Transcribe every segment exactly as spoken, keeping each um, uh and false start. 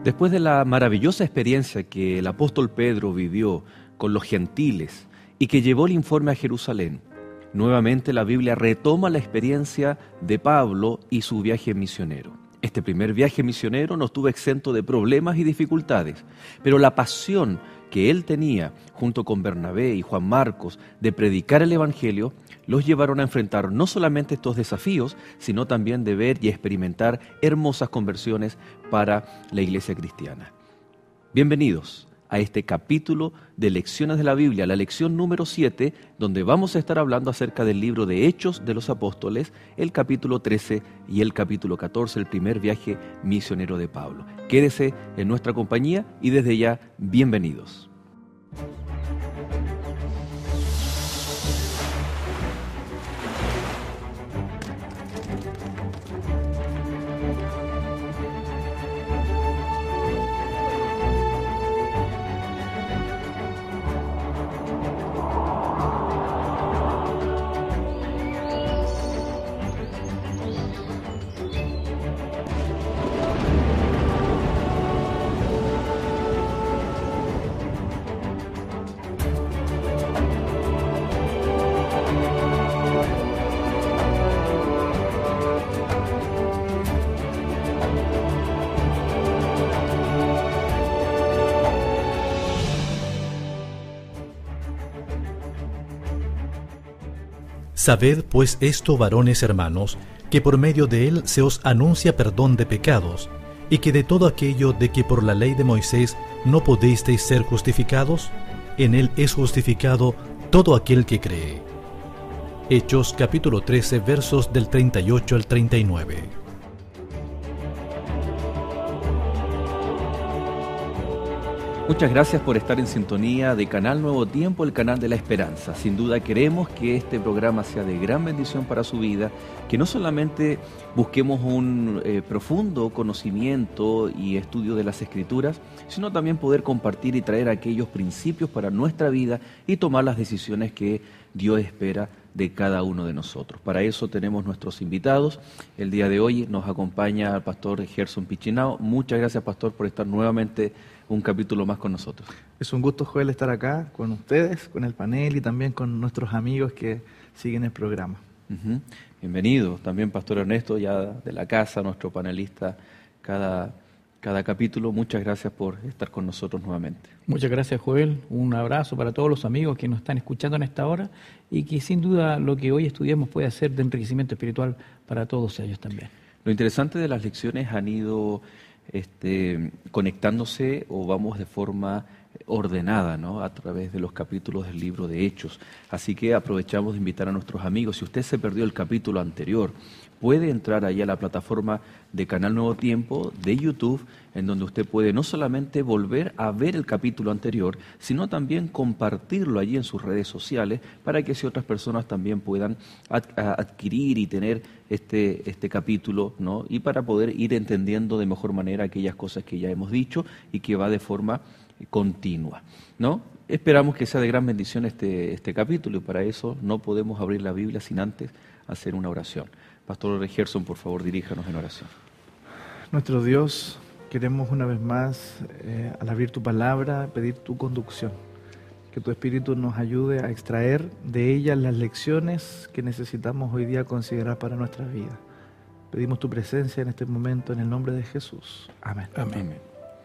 Después de la maravillosa experiencia que el apóstol Pedro vivió con los gentiles y que llevó el informe a Jerusalén, nuevamente la Biblia retoma la experiencia de Pablo y su viaje misionero. Este primer viaje misionero no estuvo exento de problemas y dificultades, pero la pasión que él tenía, junto con Bernabé y Juan Marcos, de predicar el Evangelio, los llevaron a enfrentar no solamente estos desafíos, sino también de ver y experimentar hermosas conversiones para la iglesia cristiana. Bienvenidos a este capítulo de Lecciones de la Biblia, la lección número siete, donde vamos a estar hablando acerca del libro de Hechos de los Apóstoles, el capítulo trece y el capítulo catorce, el primer viaje misionero de Pablo. Quédese en nuestra compañía y desde ya, bienvenidos. Sabed pues esto, varones hermanos, que por medio de él se os anuncia perdón de pecados, y que de todo aquello de que por la ley de Moisés no pudisteis ser justificados, en él es justificado todo aquel que cree. Hechos capítulo trece, versos del treinta y ocho al treinta y nueve. Muchas gracias por estar en sintonía de Canal Nuevo Tiempo, el canal de la esperanza. Sin duda queremos que este programa sea de gran bendición para su vida, que no solamente busquemos un eh, profundo conocimiento y estudio de las Escrituras, sino también poder compartir y traer aquellos principios para nuestra vida y tomar las decisiones que Dios espera de cada uno de nosotros. Para eso tenemos nuestros invitados. El día de hoy nos acompaña el pastor Gerson Pichinao. Muchas gracias, pastor, por estar nuevamente un capítulo más con nosotros. Es un gusto, Joel, estar acá con ustedes, con el panel y también con nuestros amigos que siguen el programa. Uh-huh. Bienvenido. También pastor Ernesto, ya de la casa, nuestro panelista cada, cada capítulo. Muchas gracias por estar con nosotros nuevamente. Muchas gracias, Joel. Un abrazo para todos los amigos que nos están escuchando en esta hora y que sin duda lo que hoy estudiamos puede ser de enriquecimiento espiritual para todos ellos también. Lo interesante de las lecciones han ido Este, conectándose o vamos de forma ordenada, ¿no?, a través de los capítulos del libro de Hechos. Así que aprovechamos de invitar a nuestros amigos. Si usted se perdió el capítulo anterior, puede entrar ahí a la plataforma de Canal Nuevo Tiempo de YouTube, en donde usted puede no solamente volver a ver el capítulo anterior, sino también compartirlo allí en sus redes sociales para que así otras personas también puedan ad- adquirir y tener este, este capítulo, ¿no?, y para poder ir entendiendo de mejor manera aquellas cosas que ya hemos dicho y que va de forma continua, ¿no? Esperamos que sea de gran bendición este, este capítulo y para eso no podemos abrir la Biblia sin antes hacer una oración. Pastor Gerson, por favor, diríjanos en oración. Nuestro Dios, queremos una vez más, eh, al abrir tu palabra, pedir tu conducción. Que tu Espíritu nos ayude a extraer de ella las lecciones que necesitamos hoy día considerar para nuestra vida. Pedimos tu presencia en este momento en el nombre de Jesús. Amén. Amén. Amén.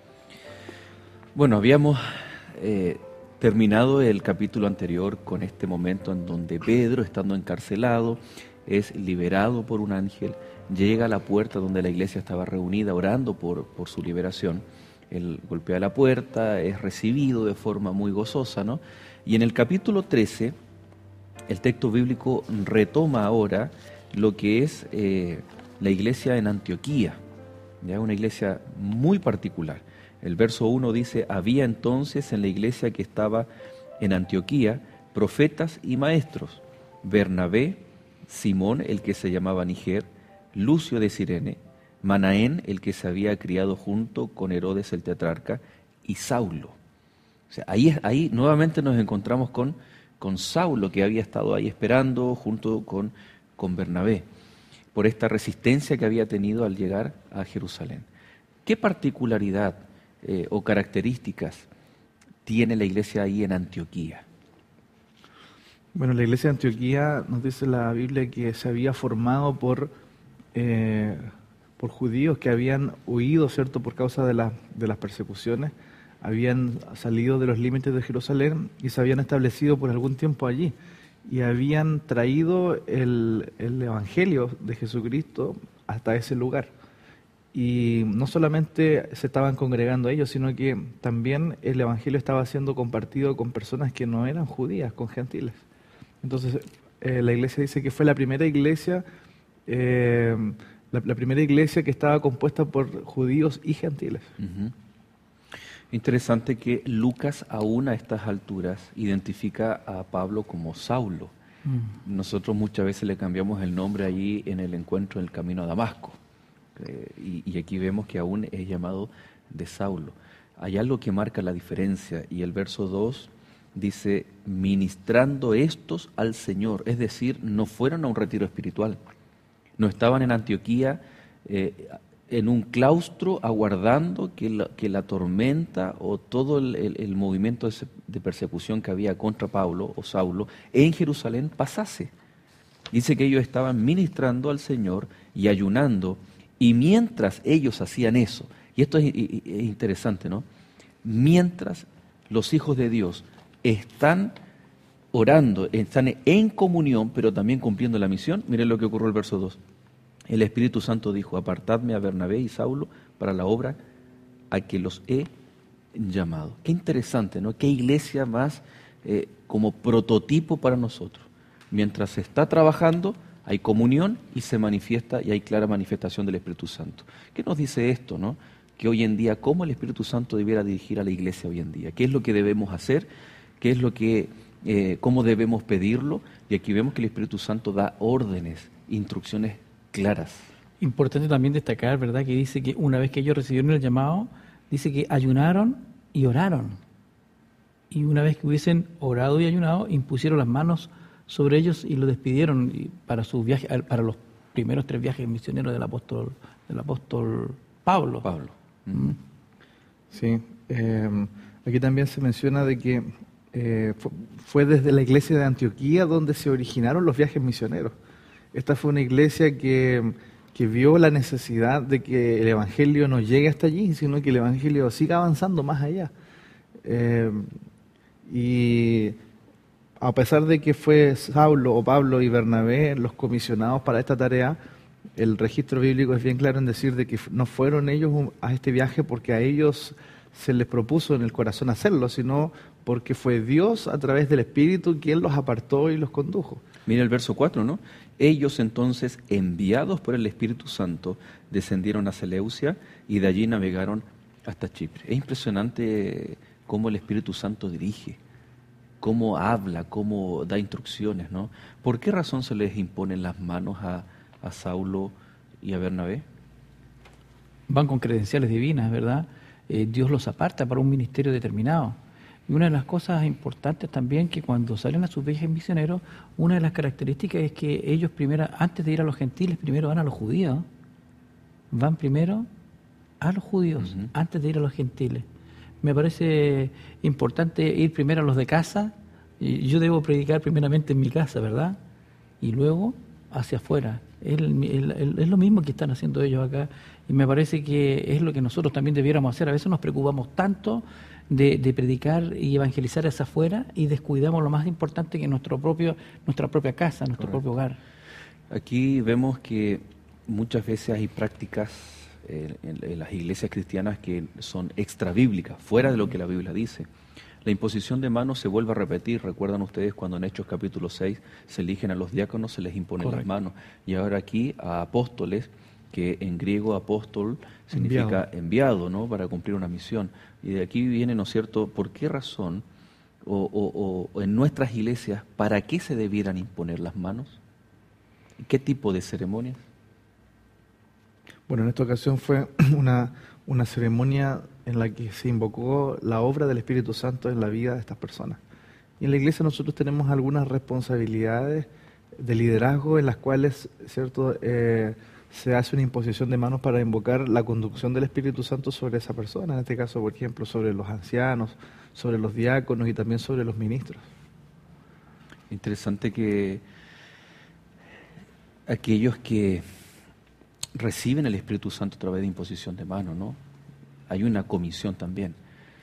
Bueno, habíamos eh, terminado el capítulo anterior con este momento en donde Pedro, estando encarcelado, es liberado por un ángel, llega a la puerta donde la iglesia estaba reunida orando por, por su liberación. Él golpea la puerta, es recibido de forma muy gozosa, ¿no? Y en el capítulo trece, el texto bíblico retoma ahora lo que es eh, la iglesia en Antioquía, ¿ya? Una iglesia muy particular. El verso uno dice: había entonces en la iglesia que estaba en Antioquía profetas y maestros, Bernabé, Simón, el que se llamaba Niger, Lucio de Cirene, Manaén, el que se había criado junto con Herodes el tetrarca, y Saulo. O sea, ahí, ahí nuevamente nos encontramos con, con Saulo, que había estado ahí esperando junto con, con Bernabé, por esta resistencia que había tenido al llegar a Jerusalén. ¿Qué particularidad eh, o características tiene la iglesia ahí en Antioquía? Bueno, la iglesia de Antioquía, nos dice la Biblia, que se había formado por, eh, por judíos que habían huido, ¿cierto?, por causa de, la, de las persecuciones, habían salido de los límites de Jerusalén y se habían establecido por algún tiempo allí. Y habían traído el, el Evangelio de Jesucristo hasta ese lugar. Y no solamente se estaban congregando ellos, sino que también el Evangelio estaba siendo compartido con personas que no eran judías, con gentiles. Entonces, eh, la iglesia dice que fue la primera iglesia, eh, la, la primera iglesia que estaba compuesta por judíos y gentiles. Uh-huh. Interesante que Lucas, aún a estas alturas, identifica a Pablo como Saulo. Mm. Nosotros muchas veces le cambiamos el nombre allí en el encuentro en el camino a Damasco. Eh, y, y aquí vemos que aún es llamado de Saulo. Hay algo que marca la diferencia, y el verso dos dice, ministrando estos al Señor, es decir, no fueron a un retiro espiritual, no estaban en Antioquía eh, en un claustro aguardando que la, que la tormenta o todo el, el, el movimiento de, de persecución que había contra Pablo o Saulo en Jerusalén pasase. Dice que ellos estaban ministrando al Señor y ayunando, y mientras ellos hacían eso, y esto es, es interesante, ¿no? Mientras los hijos de Dios están orando, están en comunión, pero también cumpliendo la misión, miren lo que ocurrió el verso dos. El Espíritu Santo dijo, apartadme a Bernabé y Saulo para la obra a que los he llamado. Qué interesante, ¿no? Qué iglesia más eh, como prototipo para nosotros. Mientras se está trabajando, hay comunión y se manifiesta, y hay clara manifestación del Espíritu Santo. ¿Qué nos dice esto, no? Que hoy en día, ¿cómo el Espíritu Santo debiera dirigir a la iglesia hoy en día? ¿Qué es lo que debemos hacer? ¿Qué es lo que, eh, cómo debemos pedirlo? Y aquí vemos que el Espíritu Santo da órdenes, instrucciones claras. Importante también destacar, ¿verdad?, que dice que una vez que ellos recibieron el llamado, dice que ayunaron y oraron. Y una vez que hubiesen orado y ayunado, impusieron las manos sobre ellos y los despidieron para su viaje, para los primeros tres viajes misioneros del apóstol, del apóstol Pablo. Pablo. ¿Mm? Sí. Eh, aquí también se menciona de que eh, fue, fue desde la iglesia de Antioquía donde se originaron los viajes misioneros. Esta fue una iglesia que, que vio la necesidad de que el Evangelio no llegue hasta allí, sino que el Evangelio siga avanzando más allá. Eh, y a pesar de que fue Saulo o Pablo y Bernabé los comisionados para esta tarea, el registro bíblico es bien claro en decir de que no fueron ellos a este viaje porque a ellos se les propuso en el corazón hacerlo, sino porque fue Dios a través del Espíritu quien los apartó y los condujo. Mira el verso cuatro, ¿no? Ellos entonces, enviados por el Espíritu Santo, descendieron a Seleucia y de allí navegaron hasta Chipre. Es impresionante cómo el Espíritu Santo dirige, cómo habla, cómo da instrucciones, ¿no? ¿Por qué razón se les imponen las manos a, a Saulo y a Bernabé? Van con credenciales divinas, ¿verdad? Eh, Dios los aparta para un ministerio determinado. Y una de las cosas importantes también, que cuando salen a sus viajes misioneros, una de las características es que ellos primero, antes de ir a los gentiles, primero van a los judíos. Van primero a los judíos, uh-huh, antes de ir a los gentiles. Me parece importante ir primero a los de casa. Y yo debo predicar primeramente en mi casa, ¿verdad? Y luego hacia afuera. Es, el, el, el, es lo mismo que están haciendo ellos acá. Y me parece que es lo que nosotros también debiéramos hacer. A veces nos preocupamos tanto de, de predicar y evangelizar hacia afuera y descuidamos lo más importante, que nuestro propio, nuestra propia casa, nuestro Correcto. propio hogar. Aquí vemos que muchas veces hay prácticas eh, en, en las iglesias cristianas que son extrabíblicas, fuera de lo que la Biblia dice. La imposición de manos se vuelve a repetir. ¿Recuerdan ustedes cuando en Hechos capítulo seis se eligen a los diáconos, se les imponen Correcto. las manos? Y ahora aquí a apóstoles, que en griego apóstol significa enviado, enviado, ¿no?, para cumplir una misión. Y de aquí viene, ¿no es cierto?, ¿por qué razón o, o, o en nuestras iglesias, para qué se debieran imponer las manos? ¿Qué tipo de ceremonias? Bueno, en esta ocasión fue una, una ceremonia en la que se invocó la obra del Espíritu Santo en la vida de estas personas. Y en la iglesia nosotros tenemos algunas responsabilidades de liderazgo en las cuales, ¿cierto?, eh, se hace una imposición de manos para invocar la conducción del Espíritu Santo sobre esa persona, en este caso, por ejemplo, sobre los ancianos, sobre los diáconos y también sobre los ministros. Interesante que aquellos que reciben el Espíritu Santo a través de imposición de manos, ¿no? Hay una comisión también,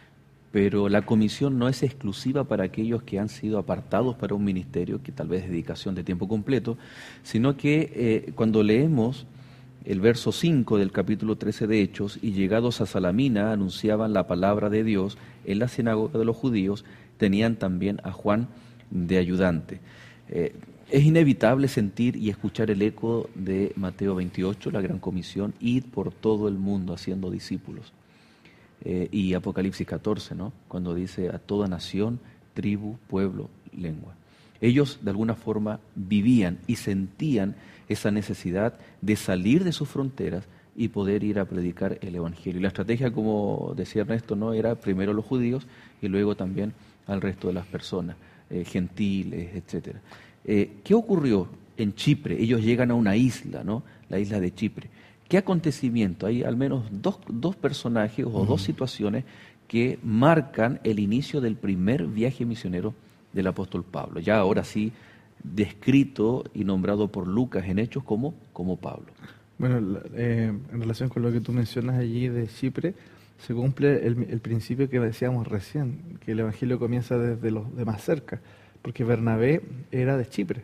pero la comisión no es exclusiva para aquellos que han sido apartados para un ministerio, que tal vez es dedicación de tiempo completo, sino que eh, cuando leemos el verso cinco del capítulo trece de Hechos, y llegados a Salamina anunciaban la palabra de Dios en la sinagoga de los judíos, tenían también a Juan de ayudante. Eh, es inevitable sentir y escuchar el eco de Mateo veintiocho, la gran comisión, id por todo el mundo haciendo discípulos. Eh, y Apocalipsis catorce, ¿no? Cuando dice a toda nación, tribu, pueblo, lengua. Ellos de alguna forma vivían y sentían esa necesidad de salir de sus fronteras y poder ir a predicar el Evangelio. Y la estrategia, como decía Ernesto, ¿no? Era primero los judíos y luego también al resto de las personas, eh, gentiles, etcétera. Eh, ¿Qué ocurrió en Chipre? Ellos llegan a una isla, ¿no? La isla de Chipre. ¿Qué acontecimiento? Hay al menos dos, dos personajes o uh-huh. dos situaciones que marcan el inicio del primer viaje misionero del apóstol Pablo. Ya ahora sí, descrito y nombrado por Lucas en Hechos como, como Pablo. Bueno, eh, en relación con lo que tú mencionas allí de Chipre, se cumple el, el principio que decíamos recién, que el Evangelio comienza desde los de más cerca, porque Bernabé era de Chipre.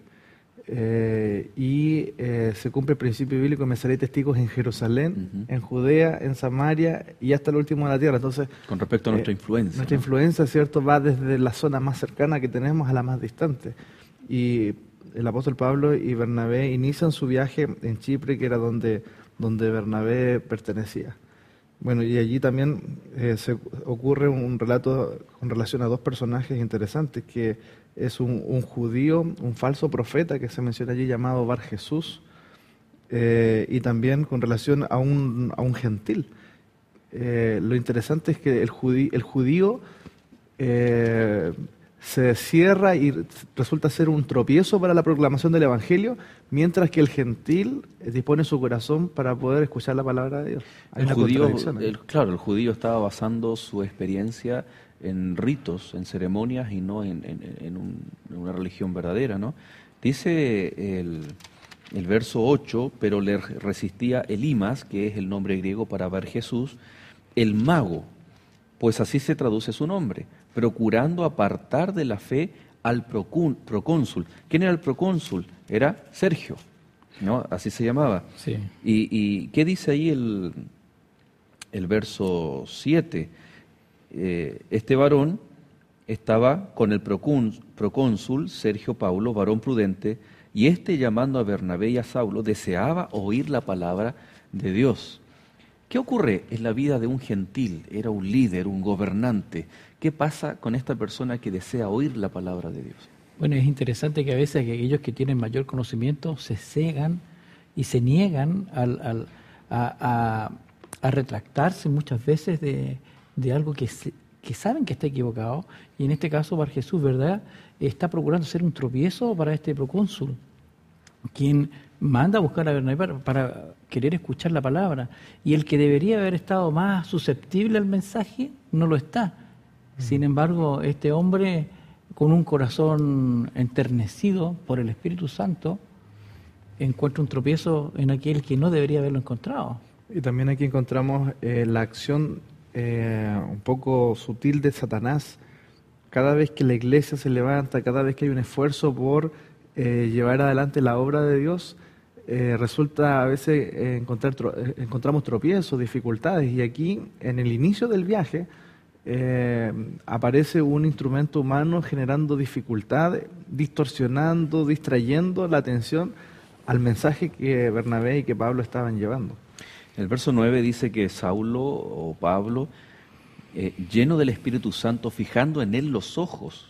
Eh, y eh, se cumple el principio bíblico: me seré testigos en Jerusalén, uh-huh. en Judea, en Samaria y hasta el último de la tierra. Entonces, con respecto a nuestra eh, influencia, nuestra ¿no? influencia, ¿cierto?, va desde la zona más cercana que tenemos a la más distante. Y el apóstol Pablo y Bernabé inician su viaje en Chipre, que era donde, donde Bernabé pertenecía. Bueno, y allí también eh, se ocurre un relato con relación a dos personajes interesantes, que es un, un judío, un falso profeta que se menciona allí, llamado Bar Jesús, eh, y también con relación a un, a un gentil. Eh, lo interesante es que el judío, el judío eh, se cierra y resulta ser un tropiezo para la proclamación del Evangelio, mientras que el gentil dispone su corazón para poder escuchar la palabra de Dios. Hay el una judío, contradicción ahí. el, claro, el judío estaba basando su experiencia en ritos, en ceremonias y no en, en, en, un, en una religión verdadera, ¿no? Dice el, el verso ocho, pero le resistía Elimas, que es el nombre griego para Bar Jesús, el mago, pues así se traduce su nombre, procurando apartar de la fe al procónsul. ¿Quién era el procónsul? Era Sergio, ¿no? Así se llamaba. Sí. ¿Y, y qué dice ahí el, el verso siete? Eh, este varón estaba con el procónsul Sergio Paulo, varón prudente, y este, llamando a Bernabé y a Saulo, deseaba oír la palabra de Dios. ¿Qué ocurre en la vida de un gentil? Era un líder, un gobernante. ¿Qué pasa con esta persona que desea oír la palabra de Dios? Bueno, es interesante que a veces aquellos que tienen mayor conocimiento se cegan y se niegan al, al, a, a, a retractarse muchas veces de, de algo que, se, que saben que está equivocado. Y en este caso, Bar Jesús, ¿verdad?, está procurando ser un tropiezo para este procónsul, quien manda a buscar a Bernabé para, para querer escuchar la palabra. Y el que debería haber estado más susceptible al mensaje, no lo está. Sin embargo, este hombre, con un corazón enternecido por el Espíritu Santo, encuentra un tropiezo en aquel que no debería haberlo encontrado. Y también aquí encontramos eh, la acción eh, un poco sutil de Satanás. Cada vez que la iglesia se levanta, cada vez que hay un esfuerzo por eh, llevar adelante la obra de Dios, eh, resulta a veces eh, encontrar tro encontramos tropiezos, dificultades. Y aquí, en el inicio del viaje, Eh, aparece un instrumento humano generando dificultades, distorsionando, distrayendo la atención al mensaje que Bernabé y que Pablo estaban llevando. El verso nueve dice que Saulo o Pablo, eh, lleno del Espíritu Santo, fijando en él los ojos,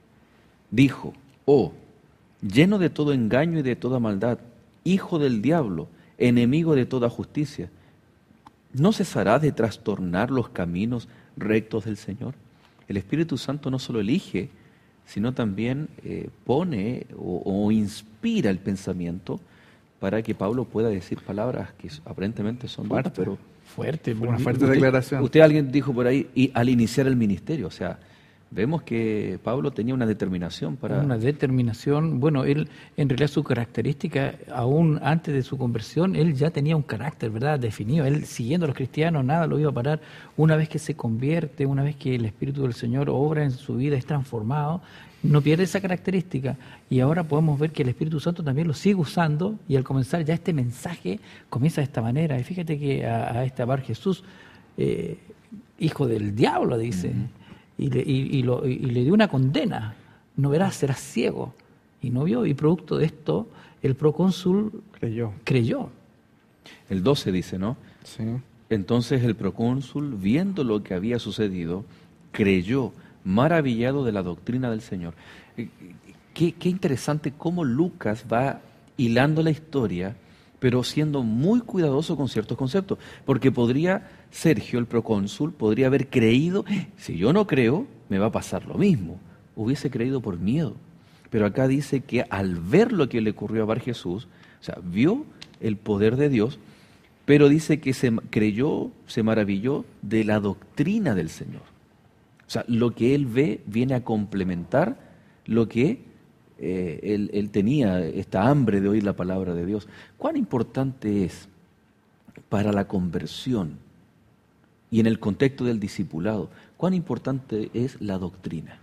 dijo: oh, lleno de todo engaño y de toda maldad, hijo del diablo, enemigo de toda justicia, ¿no cesará de trastornar los caminos rectos del Señor? El Espíritu Santo no solo elige, sino también eh, pone o, o inspira el pensamiento para que Pablo pueda decir palabras que aparentemente son duras, pero Fuerte, Una fuerte usted, declaración. Usted, alguien dijo por ahí, y al iniciar el ministerio, o sea, vemos que Pablo tenía una determinación para... Una determinación, bueno, él en realidad su característica, aún antes de su conversión, él ya tenía un carácter, ¿verdad?, definido. Él siguiendo a los cristianos, nada lo iba a parar. Una vez que se convierte, una vez que el Espíritu del Señor obra en su vida, es transformado, no pierde esa característica. Y ahora podemos ver que el Espíritu Santo también lo sigue usando, y al comenzar ya este mensaje comienza de esta manera. Y fíjate que a, a este Bar Jesús, eh, hijo del diablo, dice... Uh-huh. Y le, y, y, lo, y le dio una condena. No verás, serás ciego. Y no vio, y producto de esto, el procónsul creyó. creyó. El doce dice, ¿no? Sí. Entonces el procónsul, viendo lo que había sucedido, creyó, maravillado de la doctrina del Señor. Qué, qué interesante cómo Lucas va hilando la historia, pero siendo muy cuidadoso con ciertos conceptos, porque podría, Sergio, el procónsul, podría haber creído, si yo no creo, me va a pasar lo mismo. Hubiese creído por miedo. Pero acá dice que al ver lo que le ocurrió a Bar Jesús, o sea, vio el poder de Dios, pero dice que se creyó, se maravilló de la doctrina del Señor. O sea, lo que él ve viene a complementar lo que Eh, él, él tenía, esta hambre de oír la palabra de Dios. ¿Cuán importante es para la conversión y en el contexto del discipulado, cuán importante es la doctrina?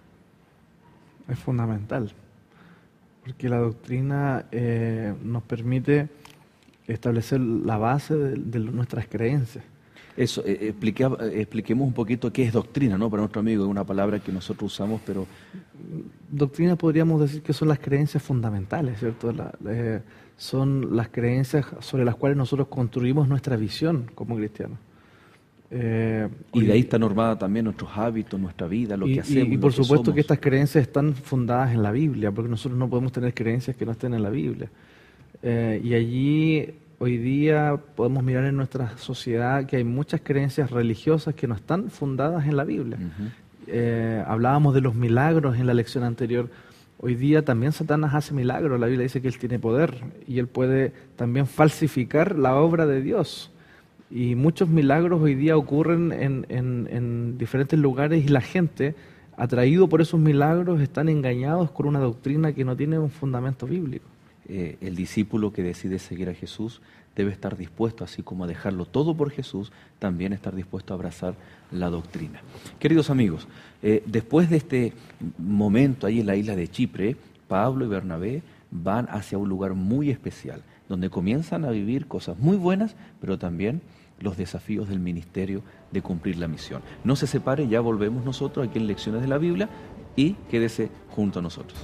Es fundamental, porque la doctrina eh, nos permite establecer la base de, de nuestras creencias. Eso, eh, explique, expliquemos un poquito qué es doctrina, ¿no? Para nuestro amigo, es una palabra que nosotros usamos, pero... Doctrina podríamos decir que son las creencias fundamentales, ¿cierto? La, eh, son las creencias sobre las cuales nosotros construimos nuestra visión como cristianos. Eh, y de ahí está normada también nuestros hábitos, nuestra vida, lo y, que hacemos. Y, y por lo que supuesto somos. que estas creencias están fundadas en la Biblia, porque nosotros no podemos tener creencias que no estén en la Biblia. Eh, y allí... Hoy día podemos mirar en nuestra sociedad que hay muchas creencias religiosas que no están fundadas en la Biblia. Uh-huh. Eh, hablábamos de los milagros en la lección anterior. Hoy día también Satanás hace milagros. La Biblia dice que él tiene poder y él puede también falsificar la obra de Dios. Y muchos milagros hoy día ocurren en, en, en diferentes lugares y la gente, atraído por esos milagros, están engañados con una doctrina que no tiene un fundamento bíblico. Eh, el discípulo que decide seguir a Jesús debe estar dispuesto, así como a dejarlo todo por Jesús, también estar dispuesto a abrazar la doctrina. Queridos amigos, eh, después de este momento ahí en la isla de Chipre, Pablo y Bernabé van hacia un lugar muy especial, donde comienzan a vivir cosas muy buenas, pero también los desafíos del ministerio de cumplir la misión. No se separe, ya volvemos nosotros aquí en Lecciones de la Biblia y quédese junto a nosotros.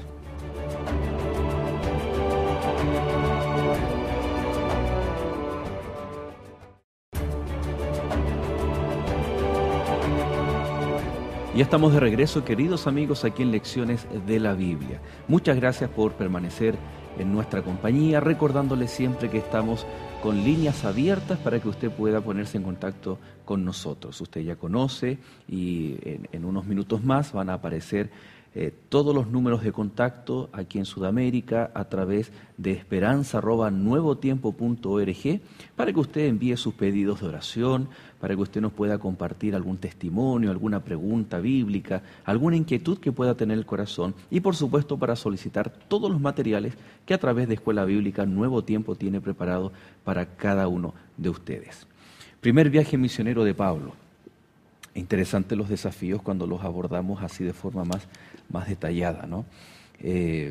Ya estamos de regreso, queridos amigos, aquí en Lecciones de la Biblia. Muchas gracias por permanecer en nuestra compañía, recordándoles siempre que estamos con líneas abiertas para que usted pueda ponerse en contacto con nosotros. Usted ya conoce y en, en unos minutos más van a aparecer eh, todos los números de contacto aquí en Sudamérica a través de esperanza arroba nuevotiempo punto org para que usted envíe sus pedidos de oración, para que usted nos pueda compartir algún testimonio, alguna pregunta bíblica, alguna inquietud que pueda tener el corazón y por supuesto para solicitar todos los materiales que a través de Escuela Bíblica Nuevo Tiempo tiene preparado para cada uno de ustedes. Primer viaje misionero de Pablo. Interesantes los desafíos cuando los abordamos así de forma más, más detallada, ¿no? Eh,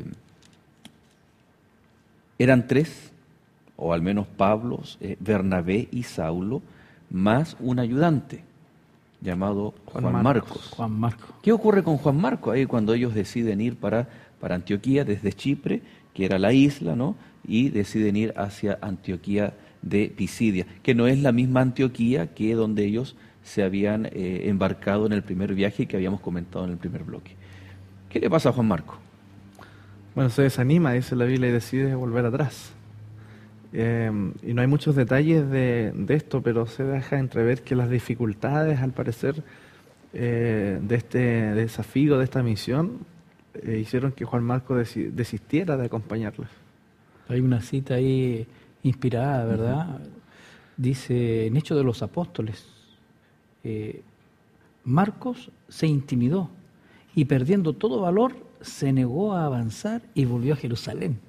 eran tres, o al menos Pablo, eh, Bernabé y Saulo, más un ayudante llamado Juan, Juan Marcos. Marcos. Juan Marcos. ¿Qué ocurre con Juan Marcos ahí cuando ellos deciden ir para, para Antioquía desde Chipre, que era la isla, ¿no? Y deciden ir hacia Antioquía de Pisidia, que no es la misma Antioquía que donde ellos se habían eh, embarcado en el primer viaje que habíamos comentado en el primer bloque. ¿Qué le pasa a Juan Marcos? Bueno, se desanima, dice la Biblia, y decide volver atrás. Eh, y no hay muchos detalles de, de esto, pero se deja entrever que las dificultades, al parecer, eh, de este desafío, de esta misión, eh, hicieron que Juan Marcos desi- desistiera de acompañarlos. Hay una cita ahí inspirada, ¿verdad? Uh-huh. Dice, en Hechos de los Apóstoles, eh, Marcos se intimidó y perdiendo todo valor se negó a avanzar y volvió a Jerusalén.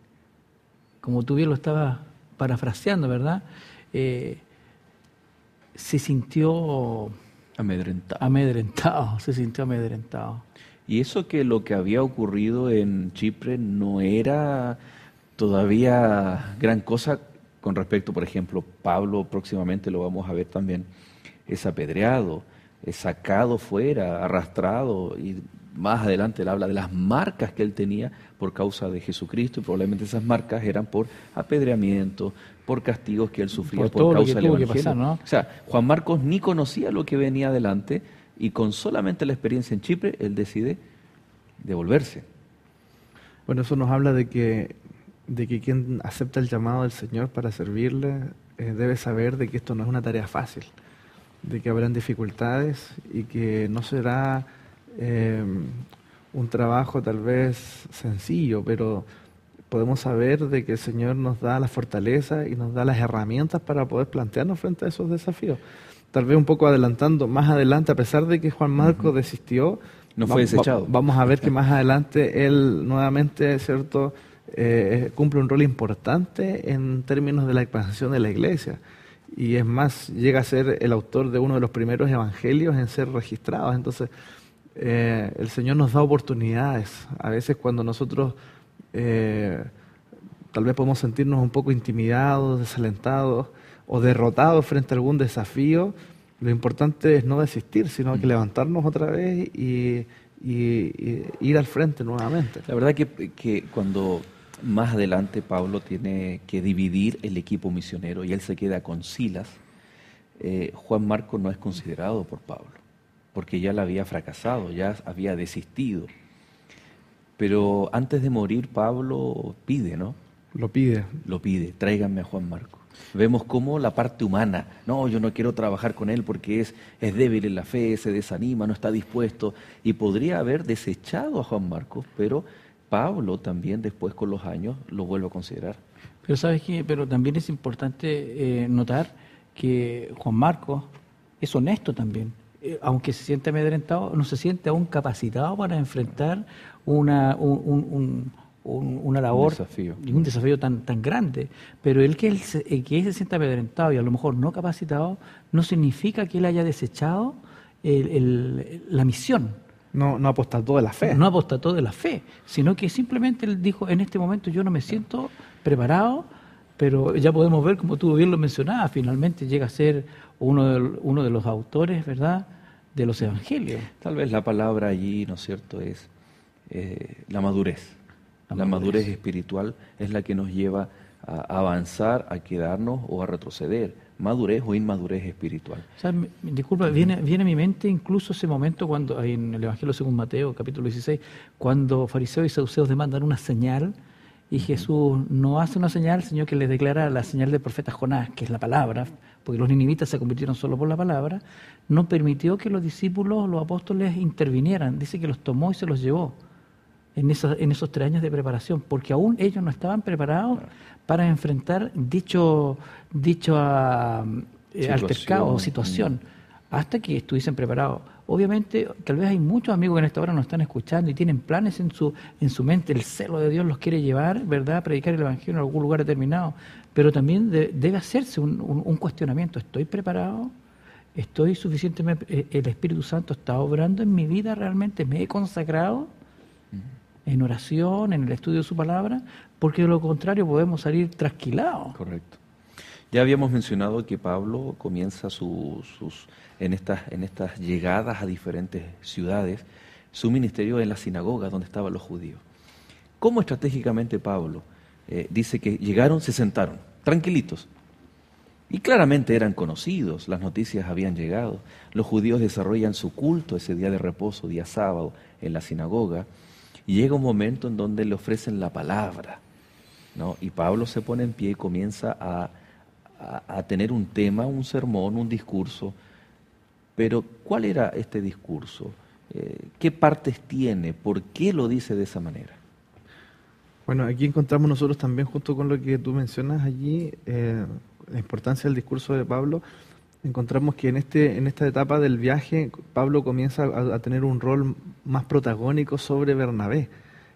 Como tú bien lo estabas parafraseando, ¿verdad? Eh, se sintió amedrentado. amedrentado, se sintió amedrentado. Y eso que lo que había ocurrido en Chipre no era todavía gran cosa con respecto, por ejemplo, Pablo, próximamente lo vamos a ver también, es apedreado, es sacado fuera, arrastrado, y más adelante él habla de las marcas que él tenía por causa de Jesucristo, y probablemente esas marcas eran por apedreamiento, por castigos que él sufría por, por causa del Evangelio. Pasar, ¿no? O sea, Juan Marcos ni conocía lo que venía adelante, y con solamente la experiencia en Chipre, él decide devolverse. Bueno, eso nos habla de que, de que quien acepta el llamado del Señor para servirle eh, debe saber de que esto no es una tarea fácil, de que habrán dificultades y que no será eh, un trabajo tal vez sencillo, pero podemos saber de que el Señor nos da la fortaleza y nos da las herramientas para poder plantearnos frente a esos desafíos. Tal vez un poco adelantando, más adelante, a pesar de que Juan Marcos uh-huh. desistió, no fue desechado. Vamos a ver que más adelante él nuevamente, ¿cierto?, eh, cumple un rol importante en términos de la expansión de la iglesia. Y es más, llega a ser el autor de uno de los primeros evangelios en ser registrados. Entonces, eh, el Señor nos da oportunidades. A veces cuando nosotros eh, tal vez podemos sentirnos un poco intimidados, desalentados o derrotados frente a algún desafío, lo importante es no desistir, sino que levantarnos otra vez y, y, y ir al frente nuevamente. La verdad que, que cuando más adelante Pablo tiene que dividir el equipo misionero y él se queda con Silas, eh, Juan Marcos no es considerado por Pablo, porque ya la había fracasado, ya había desistido. Pero antes de morir Pablo pide, ¿no? Lo pide. Lo pide, tráiganme a Juan Marcos. Vemos cómo la parte humana, no, yo no quiero trabajar con él porque es, es débil en la fe, se desanima, no está dispuesto, y podría haber desechado a Juan Marcos, pero Pablo también después con los años lo vuelve a considerar. Pero sabes qué, pero también es importante eh, notar que Juan Marcos es honesto también, eh, aunque se siente amedrentado, no se siente aún capacitado para enfrentar una un, un, un Un, una labor un desafío. y un desafío tan tan grande, pero el que él se, el que él se sienta amedrentado y a lo mejor no capacitado no significa que él haya desechado el, el, la misión. No, no apostató de la fe. No apostató de la fe, sino que simplemente él dijo, en este momento yo no me siento preparado, pero ya podemos ver, como tú bien lo mencionabas, finalmente llega a ser uno de, uno de los autores, ¿verdad?, de los evangelios. Tal vez la palabra allí, ¿no es cierto?, es eh, la madurez. La madurez espiritual es la que nos lleva a avanzar, a quedarnos o a retroceder. Madurez o inmadurez espiritual. O sea, me, disculpa, viene, viene a mi mente incluso ese momento cuando en el Evangelio según Mateo, capítulo dieciséis, cuando fariseos y saduceos demandan una señal y uh-huh. Jesús no hace una señal, sino que les declara la señal del profeta Jonás, que es la palabra, porque los ninivitas se convirtieron solo por la palabra, no permitió que los discípulos, los apóstoles intervinieran. Dice que los tomó y se los llevó. En esos, en esos tres años de preparación, porque aún ellos no estaban preparados para enfrentar dicho, dicho uh, eh, altercado o situación, hasta que estuviesen preparados. Obviamente, tal vez hay muchos amigos que en esta hora nos están escuchando y tienen planes en su en su mente, el celo de Dios los quiere llevar, ¿verdad?, a predicar el Evangelio en algún lugar determinado, pero también de, debe hacerse un, un, un cuestionamiento. ¿Estoy preparado? ¿Estoy suficientemente, el Espíritu Santo está obrando en mi vida realmente? ¿Me he consagrado en oración, en el estudio de su palabra? Porque de lo contrario podemos salir trasquilados. Correcto. Ya habíamos mencionado que Pablo comienza su, sus en estas en estas llegadas a diferentes ciudades, su ministerio en la sinagoga donde estaban los judíos. ¿Cómo estratégicamente Pablo eh, dice que llegaron, se sentaron, tranquilitos? Y claramente eran conocidos, las noticias habían llegado. Los judíos desarrollan su culto ese día de reposo, día sábado, en la sinagoga. Y llega un momento en donde le ofrecen la palabra, ¿no? Y Pablo se pone en pie y comienza a, a, a tener un tema, un sermón, un discurso. Pero, ¿cuál era este discurso? Eh, ¿Qué partes tiene? ¿Por qué lo dice de esa manera? Bueno, aquí encontramos nosotros también, junto con lo que tú mencionas allí, eh, la importancia del discurso de Pablo. Encontramos que en este en esta etapa del viaje Pablo comienza a, a tener un rol más protagónico sobre Bernabé.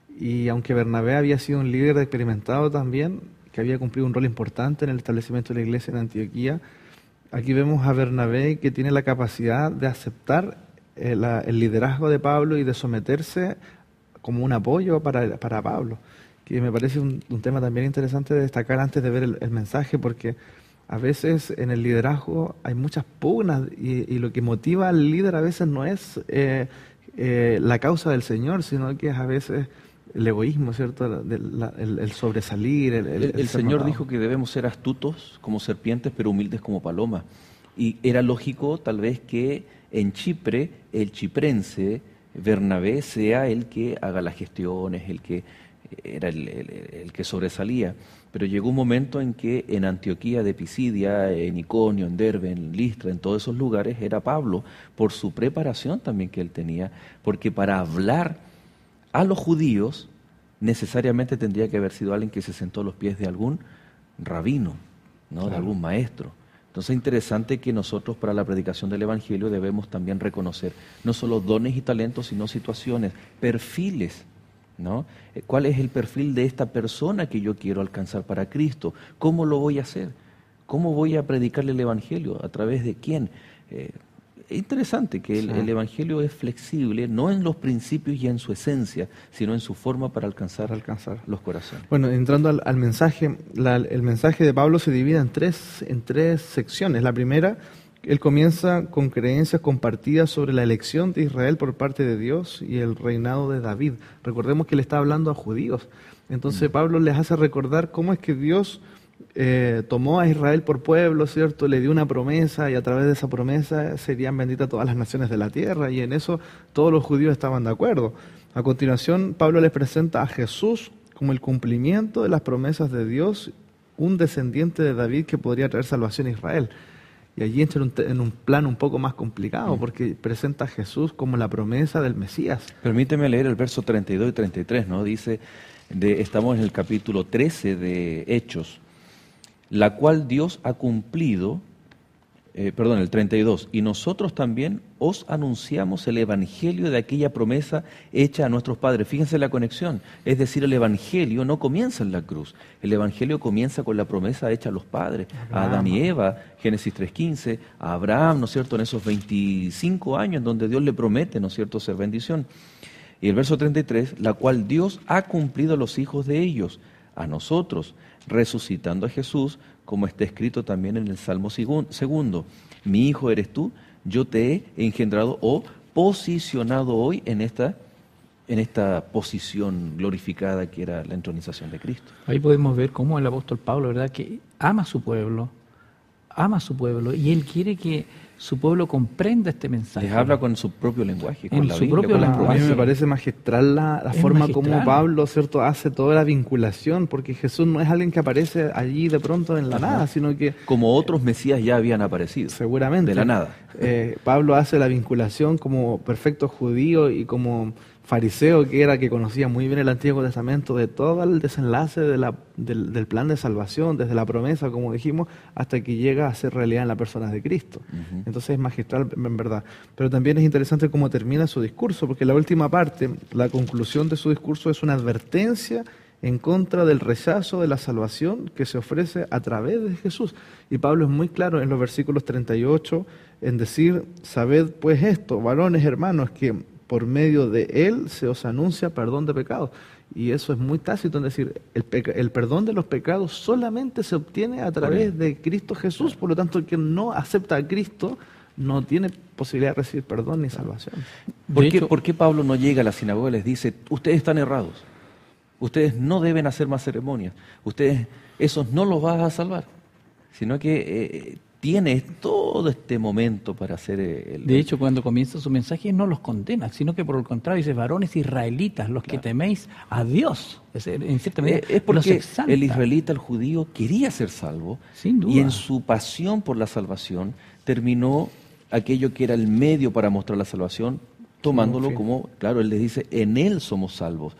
Y aunque Bernabé había sido un líder experimentado también, que había cumplido un rol importante en el establecimiento de la iglesia en Antioquía, aquí vemos a Bernabé que tiene la capacidad de aceptar eh, la, el liderazgo de Pablo y de someterse como un apoyo para, para Pablo, que me parece un, un tema también interesante de destacar antes de ver el, el mensaje, porque a veces en el liderazgo hay muchas pugnas y, y lo que motiva al líder a veces no es eh, eh, la causa del Señor, sino que es a veces el egoísmo, ¿cierto? La, la, el, el sobresalir. El, el, el, el el Señor notado. dijo que debemos ser astutos como serpientes, pero humildes como palomas. Y era lógico tal vez que en Chipre el chiprense Bernabé sea el que haga las gestiones, el que era el, el, el que sobresalía. Pero llegó un momento en que en Antioquía de Pisidia, en Iconio, en Derbe, en Listra, en todos esos lugares, era Pablo, por su preparación también que él tenía, porque para hablar a los judíos necesariamente tendría que haber sido alguien que se sentó a los pies de algún rabino, ¿no? Claro. De algún maestro. Entonces es interesante que nosotros para la predicación del Evangelio debemos también reconocer no solo dones y talentos, sino situaciones, perfiles, ¿no? ¿Cuál es el perfil de esta persona que yo quiero alcanzar para Cristo? ¿Cómo lo voy a hacer? ¿Cómo voy a predicarle el Evangelio? ¿A través de quién? Eh, es interesante que el, sí. el Evangelio es flexible, no en los principios y en su esencia, sino en su forma para alcanzar, alcanzar. los corazones. Bueno, entrando al, al mensaje, la, el mensaje de Pablo se divide en tres, en tres secciones. La primera, él comienza con creencias compartidas sobre la elección de Israel por parte de Dios y el reinado de David. Recordemos que él está hablando a judíos. Entonces mm. Pablo les hace recordar cómo es que Dios eh, tomó a Israel por pueblo, ¿cierto? Le dio una promesa y a través de esa promesa serían benditas todas las naciones de la tierra, y en eso todos los judíos estaban de acuerdo. A continuación, Pablo les presenta a Jesús como el cumplimiento de las promesas de Dios, un descendiente de David que podría traer salvación a Israel. Y allí entra en un, en un plano un poco más complicado, porque presenta a Jesús como la promesa del Mesías. Permíteme leer el verso treinta y dos y treinta y tres, ¿no? Dice, de, estamos en el capítulo trece de Hechos, la cual Dios ha cumplido, eh, perdón, el treinta y dos, y nosotros también os anunciamos el evangelio de aquella promesa hecha a nuestros padres. Fíjense la conexión, es decir, el evangelio no comienza en la cruz, el evangelio comienza con la promesa hecha a los padres, Abraham. a Adán y Eva, Génesis tres quince, a Abraham, ¿no es cierto?, en esos veinticinco años en donde Dios le promete, ¿no es cierto?, ser bendición. Y el verso treinta y tres, la cual Dios ha cumplido a los hijos de ellos, a nosotros, resucitando a Jesús, como está escrito también en el Salmo segundo. Mi hijo eres tú, yo te he engendrado o posicionado hoy en esta, en esta posición glorificada que era la entronización de Cristo. Ahí podemos ver cómo el apóstol Pablo, ¿verdad?, que ama a su pueblo, ama a su pueblo, y él quiere que su pueblo comprenda este mensaje. Les habla con su propio lenguaje, con en la su Biblia, propio con lenguaje. A mí me parece magistral la, la forma magistral. como Pablo, ¿cierto?, hace toda la vinculación, porque Jesús no es alguien que aparece allí de pronto en la Ajá. nada, sino que... Como otros Mesías ya habían aparecido. Seguramente. De la nada. Eh, Pablo hace la vinculación como perfecto judío y como fariseo que era, que conocía muy bien el Antiguo Testamento, de todo el desenlace de la, del, del plan de salvación, desde la promesa, como dijimos, hasta que llega a ser realidad en la persona de Cristo. Uh-huh. Entonces es magistral en verdad. Pero también es interesante cómo termina su discurso, porque la última parte, la conclusión de su discurso es una advertencia en contra del rechazo de la salvación que se ofrece a través de Jesús. Y Pablo es muy claro en los versículos treinta y ocho en decir, sabed pues esto, varones hermanos, que por medio de él se os anuncia perdón de pecados. Y eso es muy tácito, en decir, el, peca- el perdón de los pecados solamente se obtiene a través de Cristo Jesús. Por lo tanto, el que no acepta a Cristo no tiene posibilidad de recibir perdón ni salvación. ¿Por De qué, hecho, ¿Por qué Pablo no llega a la sinagoga y les dice, ustedes están errados, ustedes no deben hacer más ceremonias, ustedes, esos no los vas a salvar? Sino que eh, tiene todo este momento para hacer el... De hecho, cuando comienza su mensaje no los condena, sino que por el contrario dice, varones israelitas, los claro. que teméis a Dios. Es, en cierta medida, es porque los exalta. El israelita, el judío, quería ser salvo. Sin duda. Y en su pasión por la salvación terminó aquello que era el medio para mostrar la salvación, tomándolo como, claro, él les dice, en él somos salvos.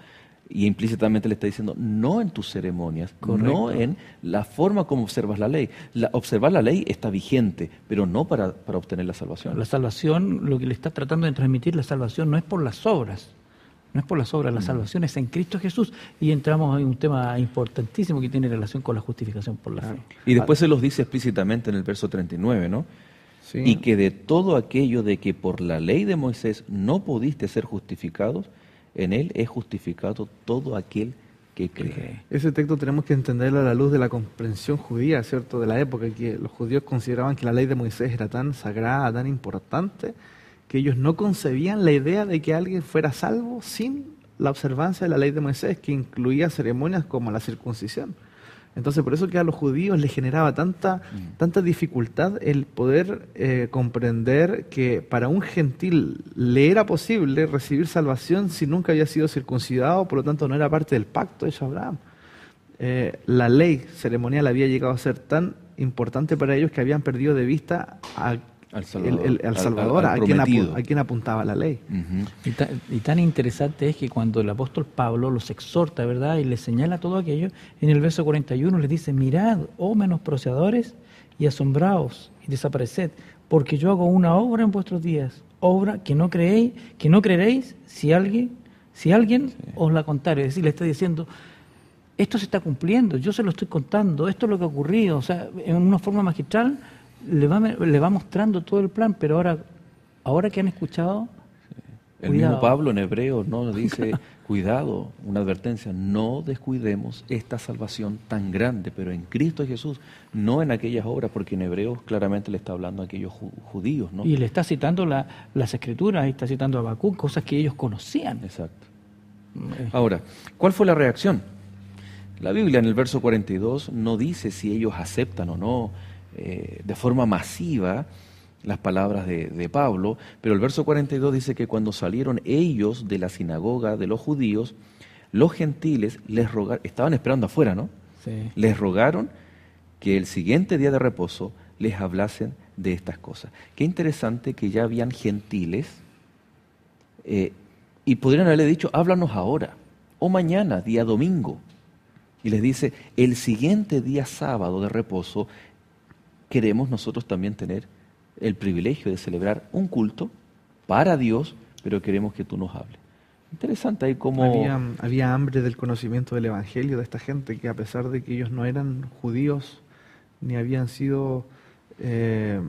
Y implícitamente le está diciendo, no en tus ceremonias, Correcto. no en la forma como observas la ley. La, observar la ley está vigente, pero no para, para obtener la salvación. La salvación, lo que le está tratando de transmitir la salvación no es por las obras, no es por las obras, la salvación es en Cristo Jesús. Y entramos en un tema importantísimo que tiene relación con la justificación por la fe. Y después se los dice explícitamente en el verso treinta y nueve, ¿no? Sí. Y que de todo aquello de que por la ley de Moisés no pudiste ser justificados, en él es justificado todo aquel que cree. Ese texto tenemos que entenderlo a la luz de la comprensión judía, ¿cierto? De la época, que los judíos consideraban que la ley de Moisés era tan sagrada, tan importante, que ellos no concebían la idea de que alguien fuera salvo sin la observancia de la ley de Moisés, que incluía ceremonias como la circuncisión. Entonces, por eso que a los judíos les generaba tanta, tanta dificultad el poder eh, comprender que para un gentil le era posible recibir salvación si nunca había sido circuncidado, por lo tanto no era parte del pacto hecho a Abraham. Eh, la ley ceremonial había llegado a ser tan importante para ellos que habían perdido de vista a Al Salvador, el, el, al Salvador, al- al a, quien prometido. apu- a quien apuntaba la ley. Ujú. Y, ta- y tan interesante es que cuando el apóstol Pablo los exhorta, ¿verdad? Y les señala todo aquello, en el verso cuarenta y uno les dice, mirad, oh menospreciadores, y asombraos, y desapareced, porque yo hago una obra en vuestros días, obra que no creéis, que no creeréis si alguien, si alguien os la contare. Es decir, le está diciendo, esto se está cumpliendo, yo se lo estoy contando, esto es lo que ha ocurrido. O sea, en una forma magistral le va, le va mostrando todo el plan, pero ahora, ahora que han escuchado, El cuidado. mismo Pablo en Hebreos no dice, cuidado, una advertencia, no descuidemos esta salvación tan grande, pero en Cristo Jesús, no en aquellas obras, porque en Hebreos claramente le está hablando a aquellos ju- judíos, ¿no? Y le está citando la- las escrituras, ahí está citando a Habacuc, cosas que ellos conocían. Exacto. Eh, Ahora, ¿cuál fue la reacción? La Biblia en el verso cuarenta y dos no dice si ellos aceptan o no eh, de forma masiva las palabras de, de Pablo, pero el verso cuarenta y dos dice que cuando salieron ellos de la sinagoga de los judíos, los gentiles les rogaron, estaban esperando afuera, ¿no? sí. Les rogaron que el siguiente día de reposo les hablasen de estas cosas. Qué interesante que ya habían gentiles eh, y podrían haberle dicho, háblanos ahora o mañana, día domingo. Y les dice, el siguiente día sábado de reposo queremos nosotros también tener el privilegio de celebrar un culto para Dios, pero queremos que tú nos hables. Interesante ahí cómo... Había, había hambre del conocimiento del Evangelio de esta gente, que a pesar de que ellos no eran judíos, ni habían sido eh,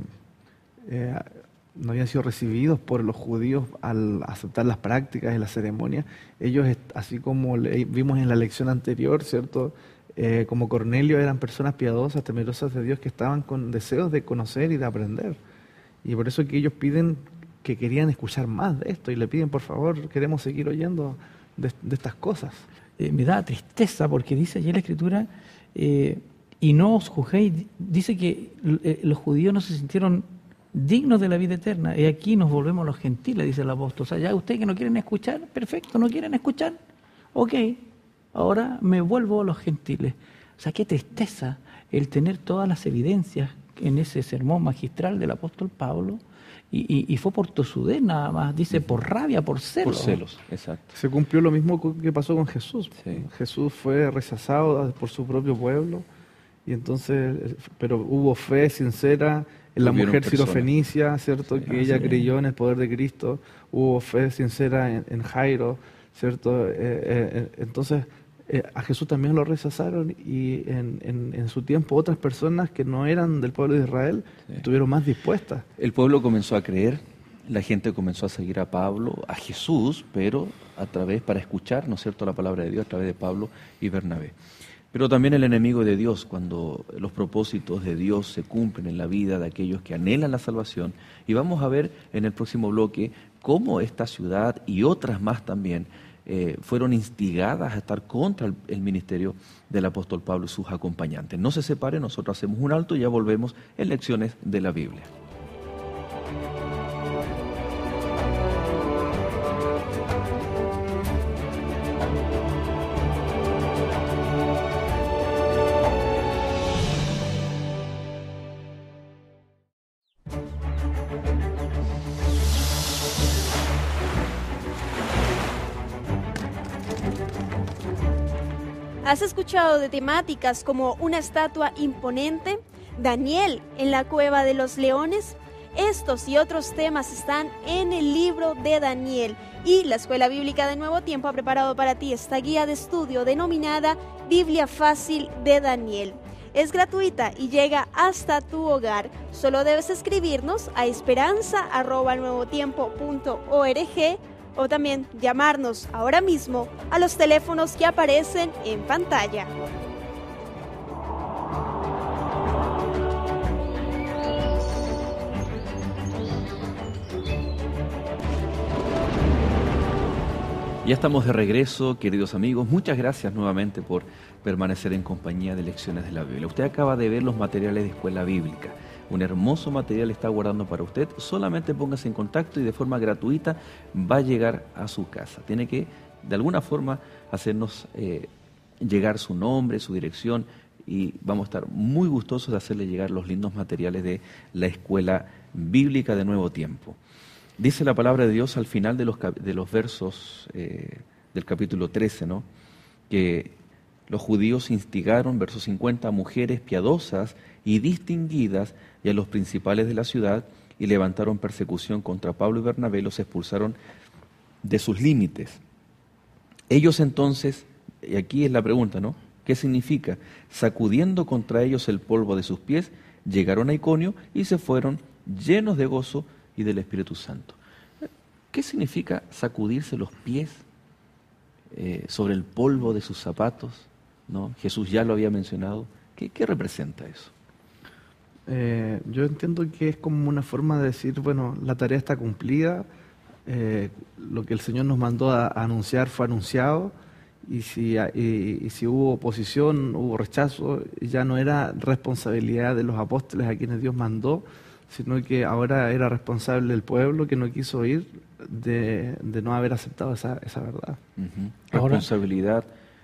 eh, no habían sido recibidos por los judíos al aceptar las prácticas y las ceremonias, ellos, así como le, vimos en la lección anterior, ¿cierto? Eh, como Cornelio, eran personas piadosas, temerosas de Dios, que estaban con deseos de conocer y de aprender. Y por eso que ellos piden, que querían escuchar más de esto, y le piden, por favor, queremos seguir oyendo de, de estas cosas. Eh, me da tristeza porque dice allí la Escritura, eh, y no os juzguéis, dice que eh, los judíos no se sintieron dignos de la vida eterna, y aquí nos volvemos los gentiles, dice el apóstol. O sea, ya ustedes que no quieren escuchar, perfecto, no quieren escuchar, ok, ahora me vuelvo a los gentiles. O sea, qué tristeza el tener todas las evidencias en ese sermón magistral del apóstol Pablo, y, y, y fue por tosudez nada más, dice por rabia, por celos. Por celos, exacto. Se cumplió lo mismo que pasó con Jesús. Sí. Jesús fue rechazado por su propio pueblo, y entonces, pero hubo fe sincera en la Hubieron mujer personas. sirofenicia, ¿cierto? Sí, que ella así es. creyó en el poder de Cristo. Hubo fe sincera en, en Jairo, ¿cierto? Eh, eh, entonces, eh, a Jesús también lo rechazaron, y en, en, en su tiempo otras personas que no eran del pueblo de Israel Sí. estuvieron más dispuestas. El pueblo comenzó a creer, la gente comenzó a seguir a Pablo, a Jesús, pero a través, para escuchar, ¿no es cierto?, la palabra de Dios a través de Pablo y Bernabé. Pero también el enemigo de Dios, cuando los propósitos de Dios se cumplen en la vida de aquellos que anhelan la salvación. Y vamos a ver en el próximo bloque cómo esta ciudad y otras más también eh, fueron instigadas a estar contra el, el ministerio del apóstol Pablo y sus acompañantes. No se separen, nosotros hacemos un alto y ya volvemos en Lecciones de la Biblia. ¿Has escuchado de temáticas como una estatua imponente, Daniel en la cueva de los leones? Estos y otros temas están en el libro de Daniel, y la Escuela Bíblica de Nuevo Tiempo ha preparado para ti esta guía de estudio denominada Biblia Fácil de Daniel. Es gratuita y llega hasta tu hogar. Solo debes escribirnos a esperanza arroba nuevotiempo punto org o también llamarnos ahora mismo a los teléfonos que aparecen en pantalla. Ya estamos de regreso, queridos amigos. Muchas gracias nuevamente por permanecer en compañía de Lecciones de la Biblia. Usted acaba de ver los materiales de Escuela Bíblica. Un hermoso material está guardando para usted. Solamente póngase en contacto y de forma gratuita va a llegar a su casa. Tiene que, de alguna forma, hacernos eh, llegar su nombre, su dirección, y vamos a estar muy gustosos de hacerle llegar los lindos materiales de la Escuela Bíblica de Nuevo Tiempo. Dice la palabra de Dios al final de los, de los versos eh, del capítulo trece, ¿no? Que los judíos instigaron, verso cincuenta, a mujeres piadosas y distinguidas y a los principales de la ciudad, y levantaron persecución contra Pablo y Bernabé, los expulsaron de sus límites. Ellos entonces, y aquí es la pregunta, ¿no? ¿Qué significa? Sacudiendo contra ellos el polvo de sus pies, llegaron a Iconio y se fueron llenos de gozo y del Espíritu Santo. ¿Qué significa sacudirse los pies eh, sobre el polvo de sus zapatos? ¿No? Jesús ya lo había mencionado. ¿Qué, qué representa eso? Eh, yo entiendo que es como una forma de decir, bueno, la tarea está cumplida, eh, lo que el Señor nos mandó a, a anunciar fue anunciado, y si, y, y si hubo oposición, hubo rechazo, ya no era responsabilidad de los apóstoles a quienes Dios mandó, sino que ahora era responsable el pueblo que no quiso oír de, de no haber aceptado esa, esa verdad. Uh-huh. Responsabilidad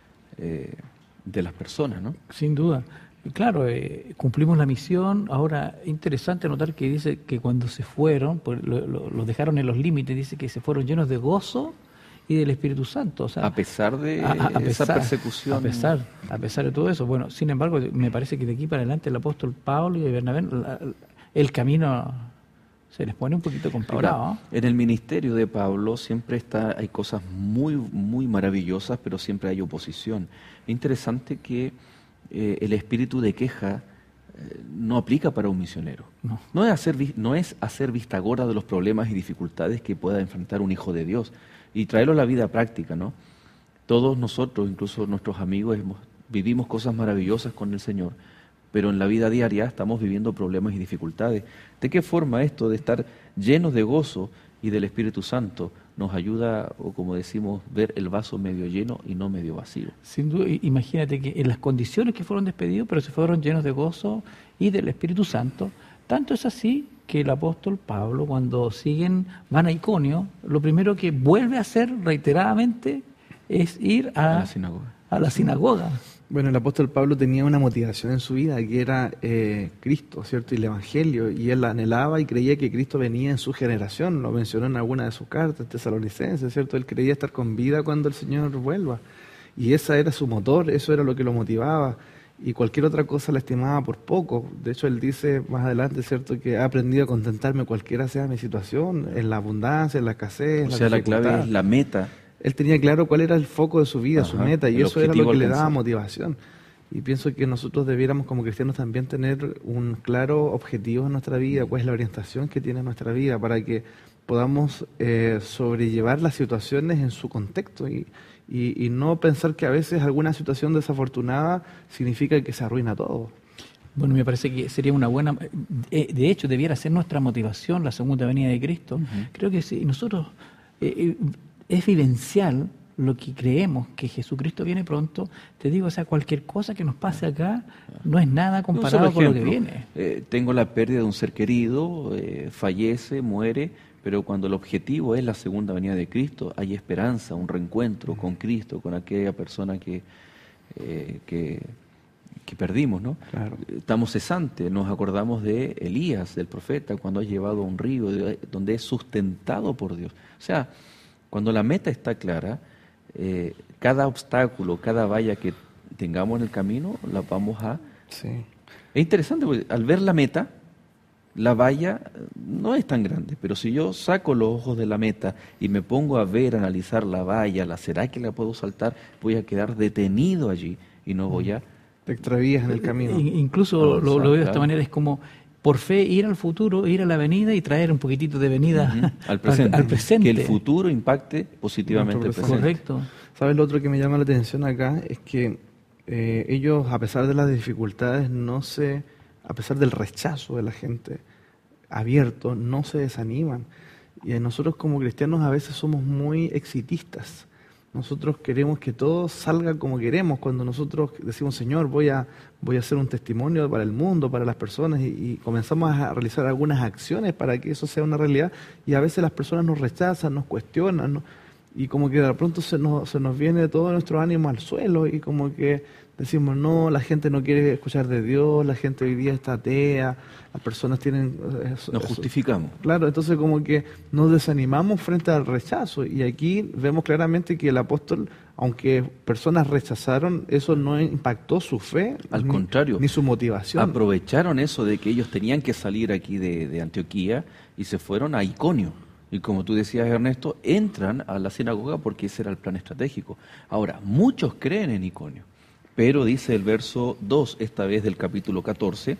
eh, de las personas, ¿no? Sin duda. Y claro, eh, cumplimos la misión. Ahora, interesante notar que dice que cuando se fueron, pues lo, lo, lo dejaron en los límites, dice que se fueron llenos de gozo y del Espíritu Santo. O sea, a pesar de a, a esa pesar, persecución. A pesar, a pesar de todo eso. Bueno, sin embargo, me parece que de aquí para adelante el apóstol Pablo y Bernabé, la, el camino se les pone un poquito complicado. Ahora, en el ministerio de Pablo siempre está, hay cosas muy, muy maravillosas, pero siempre hay oposición. Interesante que eh, el espíritu de queja eh, no aplica para un misionero. No. No es, hacer, no es hacer vista gorda de los problemas y dificultades que pueda enfrentar un hijo de Dios y traerlo a la vida práctica, ¿no? Todos nosotros, incluso nuestros amigos, hemos, vivimos cosas maravillosas con el Señor, pero en la vida diaria estamos viviendo problemas y dificultades. ¿De qué forma esto de estar llenos de gozo y del Espíritu Santo nos ayuda, o como decimos, ver el vaso medio lleno y no medio vacío? Sin duda, imagínate que en las condiciones que fueron despedidos, pero se fueron llenos de gozo y del Espíritu Santo. Tanto es así que el apóstol Pablo, cuando siguen, van a Iconio, lo primero que vuelve a hacer reiteradamente es ir a, a la sinagoga. A la sinagoga. Bueno, el apóstol Pablo tenía una motivación en su vida, que era eh, Cristo, ¿cierto? Y el Evangelio, y él anhelaba y creía que Cristo venía en su generación, lo mencionó en alguna de sus cartas, Tesalonicenses, ¿cierto? Él creía estar con vida cuando el Señor vuelva, y esa era su motor, eso era lo que lo motivaba, y cualquier otra cosa la estimaba por poco. De hecho, él dice más adelante, ¿cierto?, que ha aprendido a contentarme cualquiera sea mi situación, en la abundancia, en la escasez, en la O sea, la clave es la meta. Él tenía claro cuál era el foco de su vida, Ajá, su meta, y eso era lo que le daba motivación. Y pienso que nosotros debiéramos como cristianos también tener un claro objetivo en nuestra vida, cuál es la orientación que tiene nuestra vida, para que podamos eh, sobrellevar las situaciones en su contexto y, y, y no pensar que a veces alguna situación desafortunada significa que se arruina todo. Bueno, me parece que sería una buena... De hecho, debiera ser nuestra motivación la segunda venida de Cristo. Uh-huh. Creo que si nosotros... Eh, es vivencial lo que creemos que Jesucristo viene pronto. Te digo, o sea, cualquier cosa que nos pase acá no es nada comparado con lo que viene. Eh, tengo la pérdida de un ser querido, eh, fallece, muere, pero cuando el objetivo es la segunda venida de Cristo, hay esperanza, un reencuentro con Cristo, con aquella persona que, eh, que, que perdimos, ¿no? Claro. Estamos cesantes, nos acordamos de Elías, del profeta, cuando es llevado a un río, donde es sustentado por Dios. O sea, cuando la meta está clara, eh, cada obstáculo, cada valla que tengamos en el camino, las vamos a... Sí. Es interesante porque al ver la meta, la valla no es tan grande, pero si yo saco los ojos de la meta y me pongo a ver, a analizar la valla, la ¿será que la puedo saltar? Voy a quedar detenido allí y no voy a... Te extravías en el camino. Incluso Avanzar, lo, lo veo de claro. esta manera, es como por fe ir al futuro, ir a la avenida y traer un poquitito de venida Ujú, al, presente. al, al presente. Que el futuro impacte positivamente el Nuestro presente. Correcto. ¿Sabes? Lo otro que me llama la atención acá es que eh, ellos, a pesar de las dificultades, no se, a pesar del rechazo de la gente abierto, no se desaniman. Y nosotros como cristianos a veces somos muy exitistas. Nosotros queremos que todo salga como queremos. Cuando nosotros decimos, Señor, voy a, voy a hacer un testimonio para el mundo, para las personas, y, y comenzamos a realizar algunas acciones para que eso sea una realidad, y a veces las personas nos rechazan, nos cuestionan, ¿no? Y como que de pronto se nos, se nos viene todo nuestro ánimo al suelo, y como que decimos, no, la gente no quiere escuchar de Dios, la gente hoy día está atea, las personas tienen... Eso, Nos eso. justificamos. Claro, entonces como que nos desanimamos frente al rechazo, y aquí vemos claramente que el apóstol, aunque personas rechazaron, eso no impactó su fe, Al ni, contrario, ni su motivación. aprovecharon eso de que ellos tenían que salir aquí de, de Antioquía y se fueron a Iconio. Y como tú decías, Ernesto, entran a la sinagoga porque ese era el plan estratégico. Ahora, muchos creen en Iconio, pero dice el verso dos, esta vez del capítulo catorce,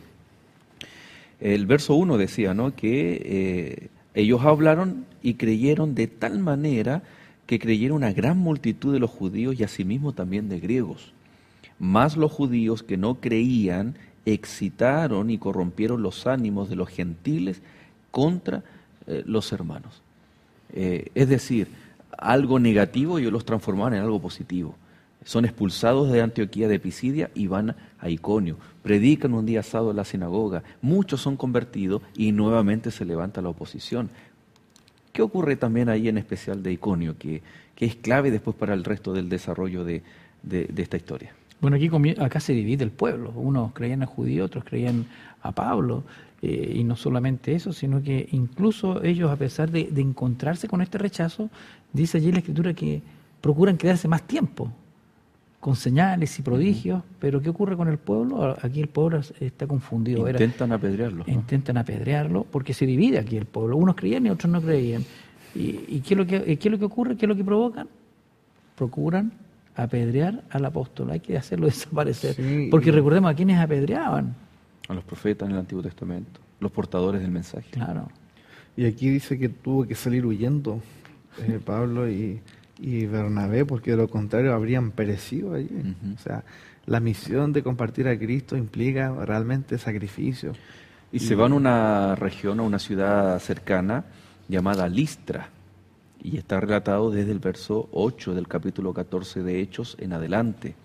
el verso uno decía, ¿no?, que eh, ellos hablaron y creyeron de tal manera que creyeron una gran multitud de los judíos y asimismo también de griegos. Mas los judíos que no creían excitaron y corrompieron los ánimos de los gentiles contra eh, los hermanos. Eh, es decir, algo negativo ellos los transformaban en algo positivo. Son expulsados de Antioquía de Pisidia y van a Iconio. Predican un día sábado en la sinagoga. Muchos son convertidos y nuevamente se levanta la oposición. ¿Qué ocurre también ahí en especial de Iconio, que, que es clave después para el resto del desarrollo de, de, de esta historia? Bueno, aquí comie- acá se divide el pueblo. Unos creían a judíos, otros creían a Pablo. Eh, y no solamente eso, sino que incluso ellos, a pesar de, de encontrarse con este rechazo, dice allí la Escritura que procuran quedarse más tiempo, con señales y prodigios. Uh-huh. Pero ¿qué ocurre con el pueblo? Aquí el pueblo está confundido. Intentan Era, apedrearlo. ¿no? Intentan apedrearlo porque se divide aquí el pueblo. Unos creían y otros no creían. ¿Y, y qué, es lo que, qué es lo que ocurre? ¿Qué es lo que provocan? Procuran apedrear al apóstol. Hay que hacerlo desaparecer. Sí, porque y... recordemos a quienes apedreaban. A los profetas en el Antiguo Testamento, los portadores del mensaje. Claro. Y aquí dice que tuvo que salir huyendo eh, Pablo y, y Bernabé, porque de lo contrario habrían perecido allí. Uh-huh. O sea, la misión de compartir a Cristo implica realmente sacrificio. Y, y se van a una región, a una ciudad cercana llamada Listra, y está relatado desde el verso ocho del capítulo catorce de Hechos en adelante.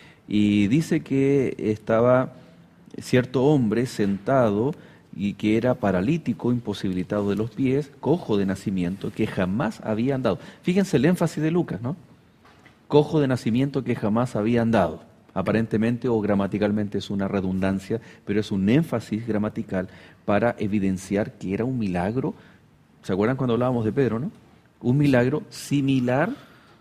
Y dice que estaba cierto hombre sentado y que era paralítico, imposibilitado de los pies, cojo de nacimiento, que jamás había andado. Fíjense el énfasis de Lucas, ¿no? Cojo de nacimiento que jamás había andado. Aparentemente o gramaticalmente es una redundancia, pero es un énfasis gramatical para evidenciar que era un milagro. ¿Se acuerdan cuando hablábamos de Pedro, no? Un milagro similar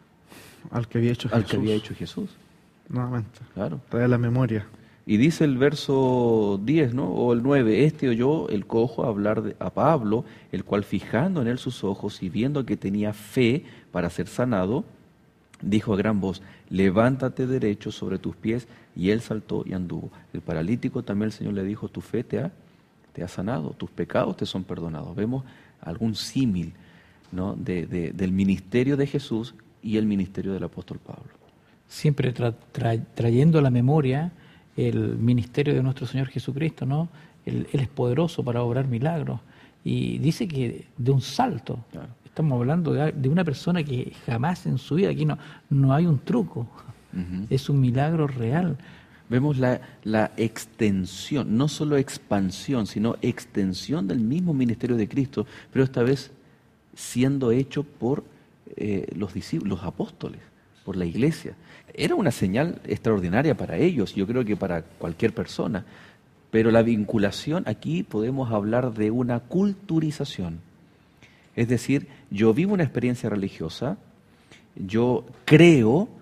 al que había hecho al Jesús. que había hecho Jesús. Nuevamente. Claro. Trae la memoria. Y dice el verso diez, ¿no? O el nueve, este oyó el cojo hablar de, a Pablo, el cual fijando en él sus ojos y viendo que tenía fe para ser sanado, dijo a gran voz, levántate derecho sobre tus pies, y él saltó y anduvo. El paralítico también el Señor le dijo, tu fe te ha, te ha sanado, tus pecados te son perdonados. Vemos algún símil, ¿no? de, de, del ministerio de Jesús y el ministerio del apóstol Pablo. Siempre tra, tra, trayendo a la memoria el ministerio de nuestro Señor Jesucristo, ¿no? Él, él es poderoso para obrar milagros. Y dice que de un salto, claro. Estamos hablando de, de una persona que jamás en su vida, aquí no, no hay un truco, uh-huh. Es un milagro real. Vemos la, la extensión, no solo expansión, sino extensión del mismo ministerio de Cristo, pero esta vez siendo hecho por eh, los discípulos, los apóstoles, por la iglesia. Era una señal extraordinaria para ellos, yo creo que para cualquier persona, pero la vinculación, aquí podemos hablar de una culturización. Es decir, yo vivo una experiencia religiosa, yo creo,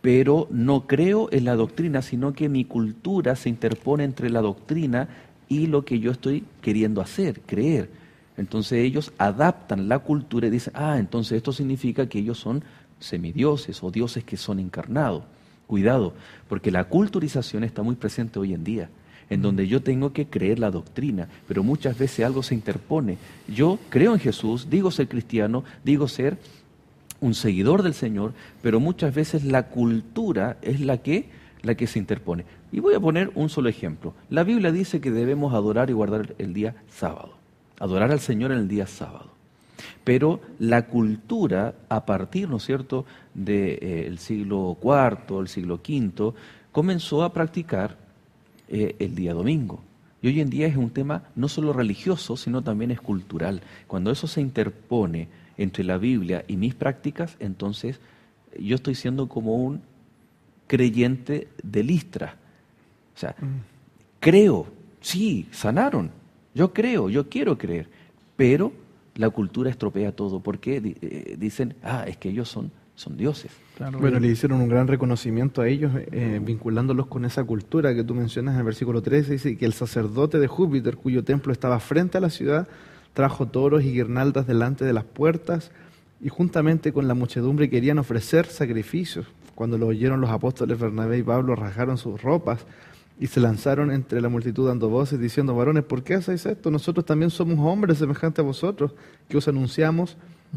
pero no creo en la doctrina, sino que mi cultura se interpone entre la doctrina y lo que yo estoy queriendo hacer, creer. Entonces ellos adaptan la cultura y dicen, ah, entonces esto significa que ellos son semidioses o dioses que son encarnados. Cuidado, porque la culturización está muy presente hoy en día, en donde yo tengo que creer la doctrina, pero muchas veces algo se interpone. Yo creo en Jesús, digo ser cristiano, digo ser un seguidor del Señor, pero muchas veces la cultura es la que, la que se interpone. Y voy a poner un solo ejemplo. La Biblia dice que debemos adorar y guardar el día sábado, adorar al Señor en el día sábado. Pero la cultura, a partir, ¿no es cierto?, del eh, siglo cuarto, el siglo quinto, comenzó a practicar eh, el día domingo. Y hoy en día es un tema no solo religioso, sino también es cultural. Cuando eso se interpone entre la Biblia y mis prácticas, entonces yo estoy siendo como un creyente de Listra. O sea, mm. creo, sí, sanaron, yo creo, yo quiero creer, pero la cultura estropea todo, porque eh, dicen, ah, es que ellos son, son dioses. Claro, bueno, le hicieron un gran reconocimiento a ellos, eh, vinculándolos con esa cultura que tú mencionas en el versículo trece, dice que el sacerdote de Júpiter, cuyo templo estaba frente a la ciudad, trajo toros y guirnaldas delante de las puertas, y juntamente con la muchedumbre querían ofrecer sacrificios. Cuando lo oyeron los apóstoles Bernabé y Pablo, rasgaron sus ropas y se lanzaron entre la multitud dando voces, diciendo, varones, ¿por qué hacéis esto? Nosotros también somos hombres semejantes a vosotros, que os anunciamos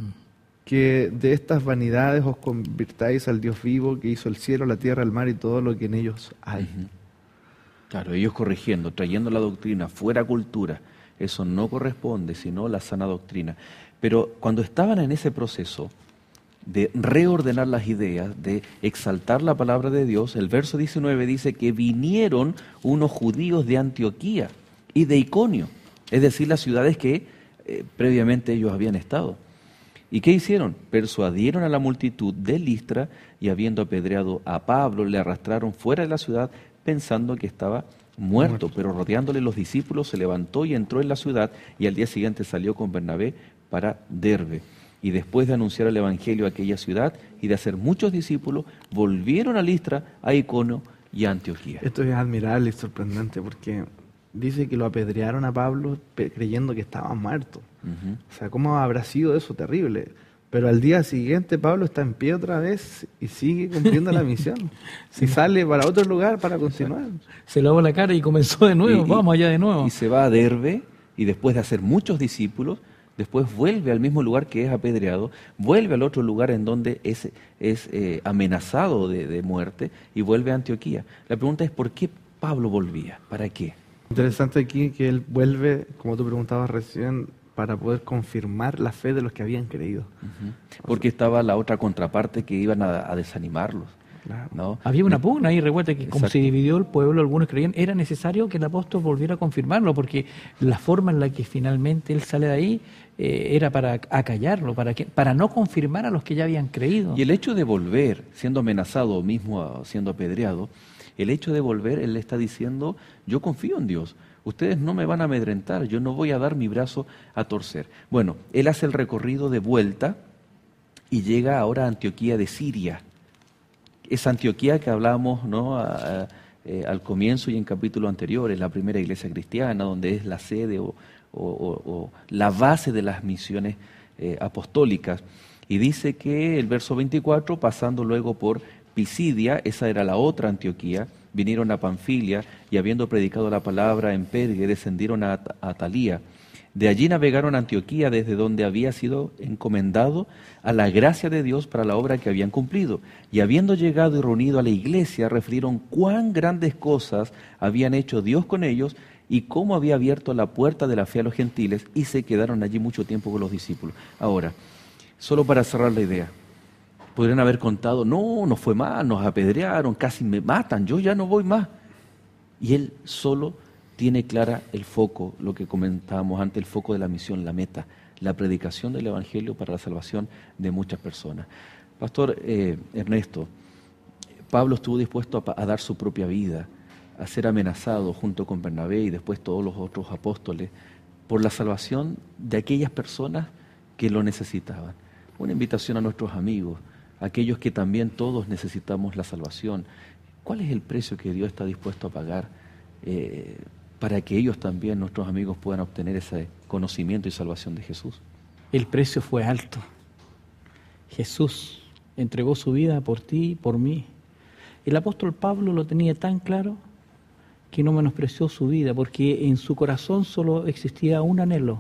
que de estas vanidades os convirtáis al Dios vivo, que hizo el cielo, la tierra, el mar y todo lo que en ellos hay. Uh-huh. Claro, ellos corrigiendo, trayendo la doctrina fuera cultura. Eso no corresponde, sino la sana doctrina. Pero cuando estaban en ese proceso de reordenar las ideas, de exaltar la palabra de Dios, el verso diecinueve dice que vinieron unos judíos de Antioquía y de Iconio, es decir, las ciudades que eh, previamente ellos habían estado. ¿Y qué hicieron? Persuadieron a la multitud de Listra y habiendo apedreado a Pablo, le arrastraron fuera de la ciudad pensando que estaba muerto, muerto, pero rodeándole los discípulos se levantó y entró en la ciudad y al día siguiente salió con Bernabé para Derbe. Y después de anunciar el evangelio a aquella ciudad y de hacer muchos discípulos, volvieron a Listra, a Iconio y a Antioquía. Esto es admirable y sorprendente porque dice que lo apedrearon a Pablo creyendo que estaba muerto. Uh-huh. O sea, ¿cómo habrá sido eso? Terrible. Pero al día siguiente Pablo está en pie otra vez y sigue cumpliendo la misión. Sí. Y sale para otro lugar para continuar. Se lavó la cara y comenzó de nuevo, y, vamos allá de nuevo. Y se va a Derbe y después de hacer muchos discípulos, después vuelve al mismo lugar que es apedreado, vuelve al otro lugar en donde es, es eh, amenazado de, de muerte y vuelve a Antioquía. La pregunta es, ¿por qué Pablo volvía? ¿Para qué? Interesante aquí que él vuelve, como tú preguntabas recién, para poder confirmar la fe de los que habían creído. Uh-huh. Porque estaba la otra contraparte que iban a, a desanimarlos. Claro. ¿No? Había una pugna ahí revuelta que Exacto. Como se dividió el pueblo, algunos creían era necesario que el apóstol volviera a confirmarlo, porque la forma en la que finalmente él sale de ahí eh, era para acallarlo, para, que, para no confirmar a los que ya habían creído. Y el hecho de volver, siendo amenazado o mismo siendo apedreado, el hecho de volver, él le está diciendo, yo confío en Dios. Ustedes no me van a amedrentar, yo no voy a dar mi brazo a torcer. Bueno, él hace el recorrido de vuelta y llega ahora a Antioquía de Siria. Esa Antioquía que hablábamos, ¿no? a, a, eh, al comienzo y en capítulos anteriores, la primera iglesia cristiana, donde es la sede o, o, o, o la base de las misiones eh, apostólicas. Y dice que el verso veinticuatro, pasando luego por Pisidia, esa era la otra Antioquía, vinieron a Panfilia y habiendo predicado la palabra en Pergue, descendieron a Atalía. De allí navegaron a Antioquía, desde donde había sido encomendado a la gracia de Dios para la obra que habían cumplido. Y habiendo llegado y reunido a la iglesia, refirieron cuán grandes cosas habían hecho Dios con ellos y cómo había abierto la puerta de la fe a los gentiles, y se quedaron allí mucho tiempo con los discípulos. Ahora, solo para cerrar la idea, podrían haber contado, no, no fue mal, nos apedrearon, casi me matan, yo ya no voy más. Y él solo tiene clara el foco, lo que comentábamos antes, el foco de la misión, la meta, la predicación del Evangelio para la salvación de muchas personas. Pastor eh, Ernesto, Pablo estuvo dispuesto a, a dar su propia vida, a ser amenazado junto con Bernabé y después todos los otros apóstoles por la salvación de aquellas personas que lo necesitaban. Una invitación a nuestros amigos, aquellos que también todos necesitamos la salvación. ¿Cuál es el precio que Dios está dispuesto a pagar eh, para que ellos también, nuestros amigos, puedan obtener ese conocimiento y salvación de Jesús? El precio fue alto. Jesús entregó su vida por ti y por mí. El apóstol Pablo lo tenía tan claro que no menospreció su vida, porque en su corazón solo existía un anhelo: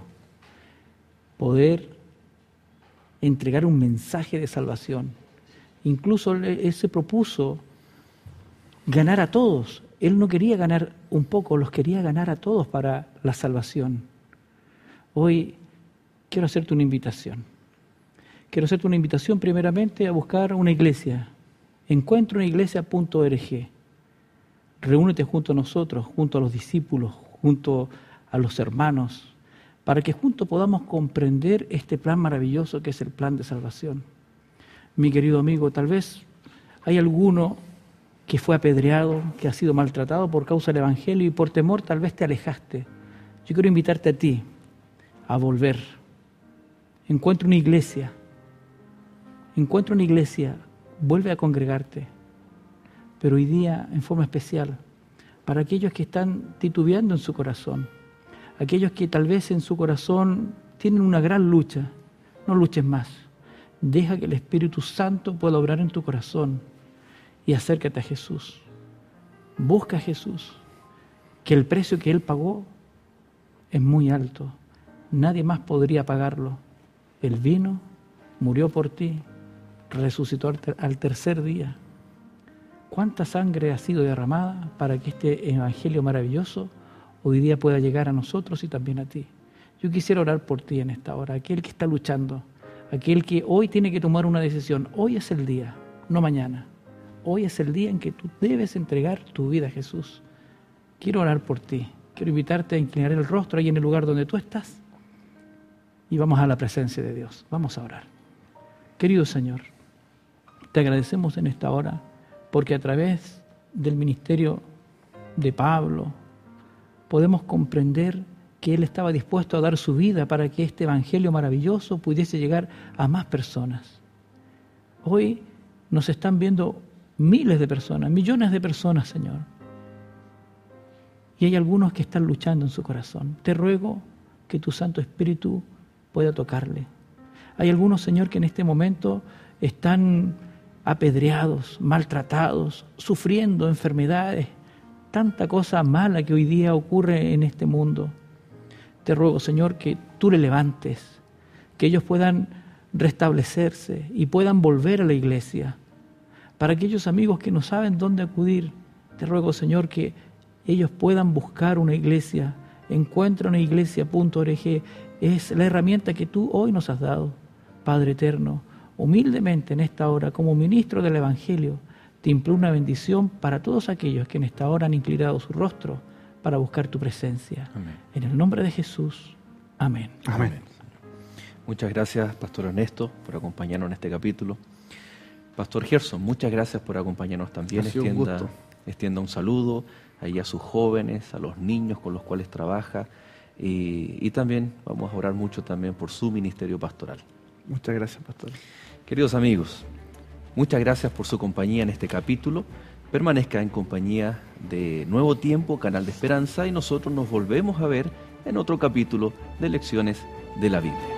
poder entregar un mensaje de salvación. Incluso él se propuso ganar a todos. Él no quería ganar un poco, los quería ganar a todos para la salvación. Hoy quiero hacerte una invitación. Quiero hacerte una invitación primeramente a buscar una iglesia. encuentro una iglesia punto org. Reúnete junto a nosotros, junto a los discípulos, junto a los hermanos, para que juntos podamos comprender este plan maravilloso que es el plan de salvación. Mi querido amigo, tal vez hay alguno que fue apedreado, que ha sido maltratado por causa del Evangelio y por temor tal vez te alejaste. Yo quiero invitarte a ti a volver. Encuentra una iglesia. Encuentra una iglesia. Vuelve a congregarte. Pero hoy día, en forma especial, para aquellos que están titubeando en su corazón, aquellos que tal vez en su corazón tienen una gran lucha, no luches más. Deja que el Espíritu Santo pueda obrar en tu corazón y acércate a Jesús. Busca a Jesús, que el precio que Él pagó es muy alto. Nadie más podría pagarlo. Él vino, murió por ti, resucitó al tercer día. ¿Cuánta sangre ha sido derramada para que este evangelio maravilloso hoy día pueda llegar a nosotros y también a ti? Yo quisiera orar por ti en esta hora, aquel que está luchando, aquel que hoy tiene que tomar una decisión. Hoy es el día, no mañana. Hoy es el día en que tú debes entregar tu vida a Jesús. Quiero orar por ti. Quiero invitarte a inclinar el rostro ahí en el lugar donde tú estás y vamos a la presencia de Dios. Vamos a orar. Querido Señor, te agradecemos en esta hora porque a través del ministerio de Pablo podemos comprender que él estaba dispuesto a dar su vida para que este evangelio maravilloso pudiese llegar a más personas. Hoy nos están viendo miles de personas, millones de personas, Señor. Y hay algunos que están luchando en su corazón. Te ruego que tu Santo Espíritu pueda tocarle. Hay algunos, Señor, que en este momento están apedreados, maltratados, sufriendo enfermedades, tanta cosa mala que hoy día ocurre en este mundo. Te ruego, Señor, que tú le levantes, que ellos puedan restablecerse y puedan volver a la iglesia. Para aquellos amigos que no saben dónde acudir, te ruego, Señor, que ellos puedan buscar una iglesia. Encuentra una iglesia punto org. Es la herramienta que tú hoy nos has dado. Padre eterno, humildemente en esta hora, como ministro del Evangelio, te imploro una bendición para todos aquellos que en esta hora han inclinado su rostro para buscar tu presencia. Amén. En el nombre de Jesús. Amén. Amén. Amén. Muchas gracias, Pastor Ernesto, por acompañarnos en este capítulo. Pastor Gerson, muchas gracias por acompañarnos también. Extienda un, extienda un saludo ahí a sus jóvenes, a los niños con los cuales trabaja y, y también vamos a orar mucho también por su ministerio pastoral. Muchas gracias, Pastor. Queridos amigos, muchas gracias por su compañía en este capítulo. Permanezca en compañía de Nuevo Tiempo, Canal de Esperanza, y nosotros nos volvemos a ver en otro capítulo de Lecciones de la Biblia.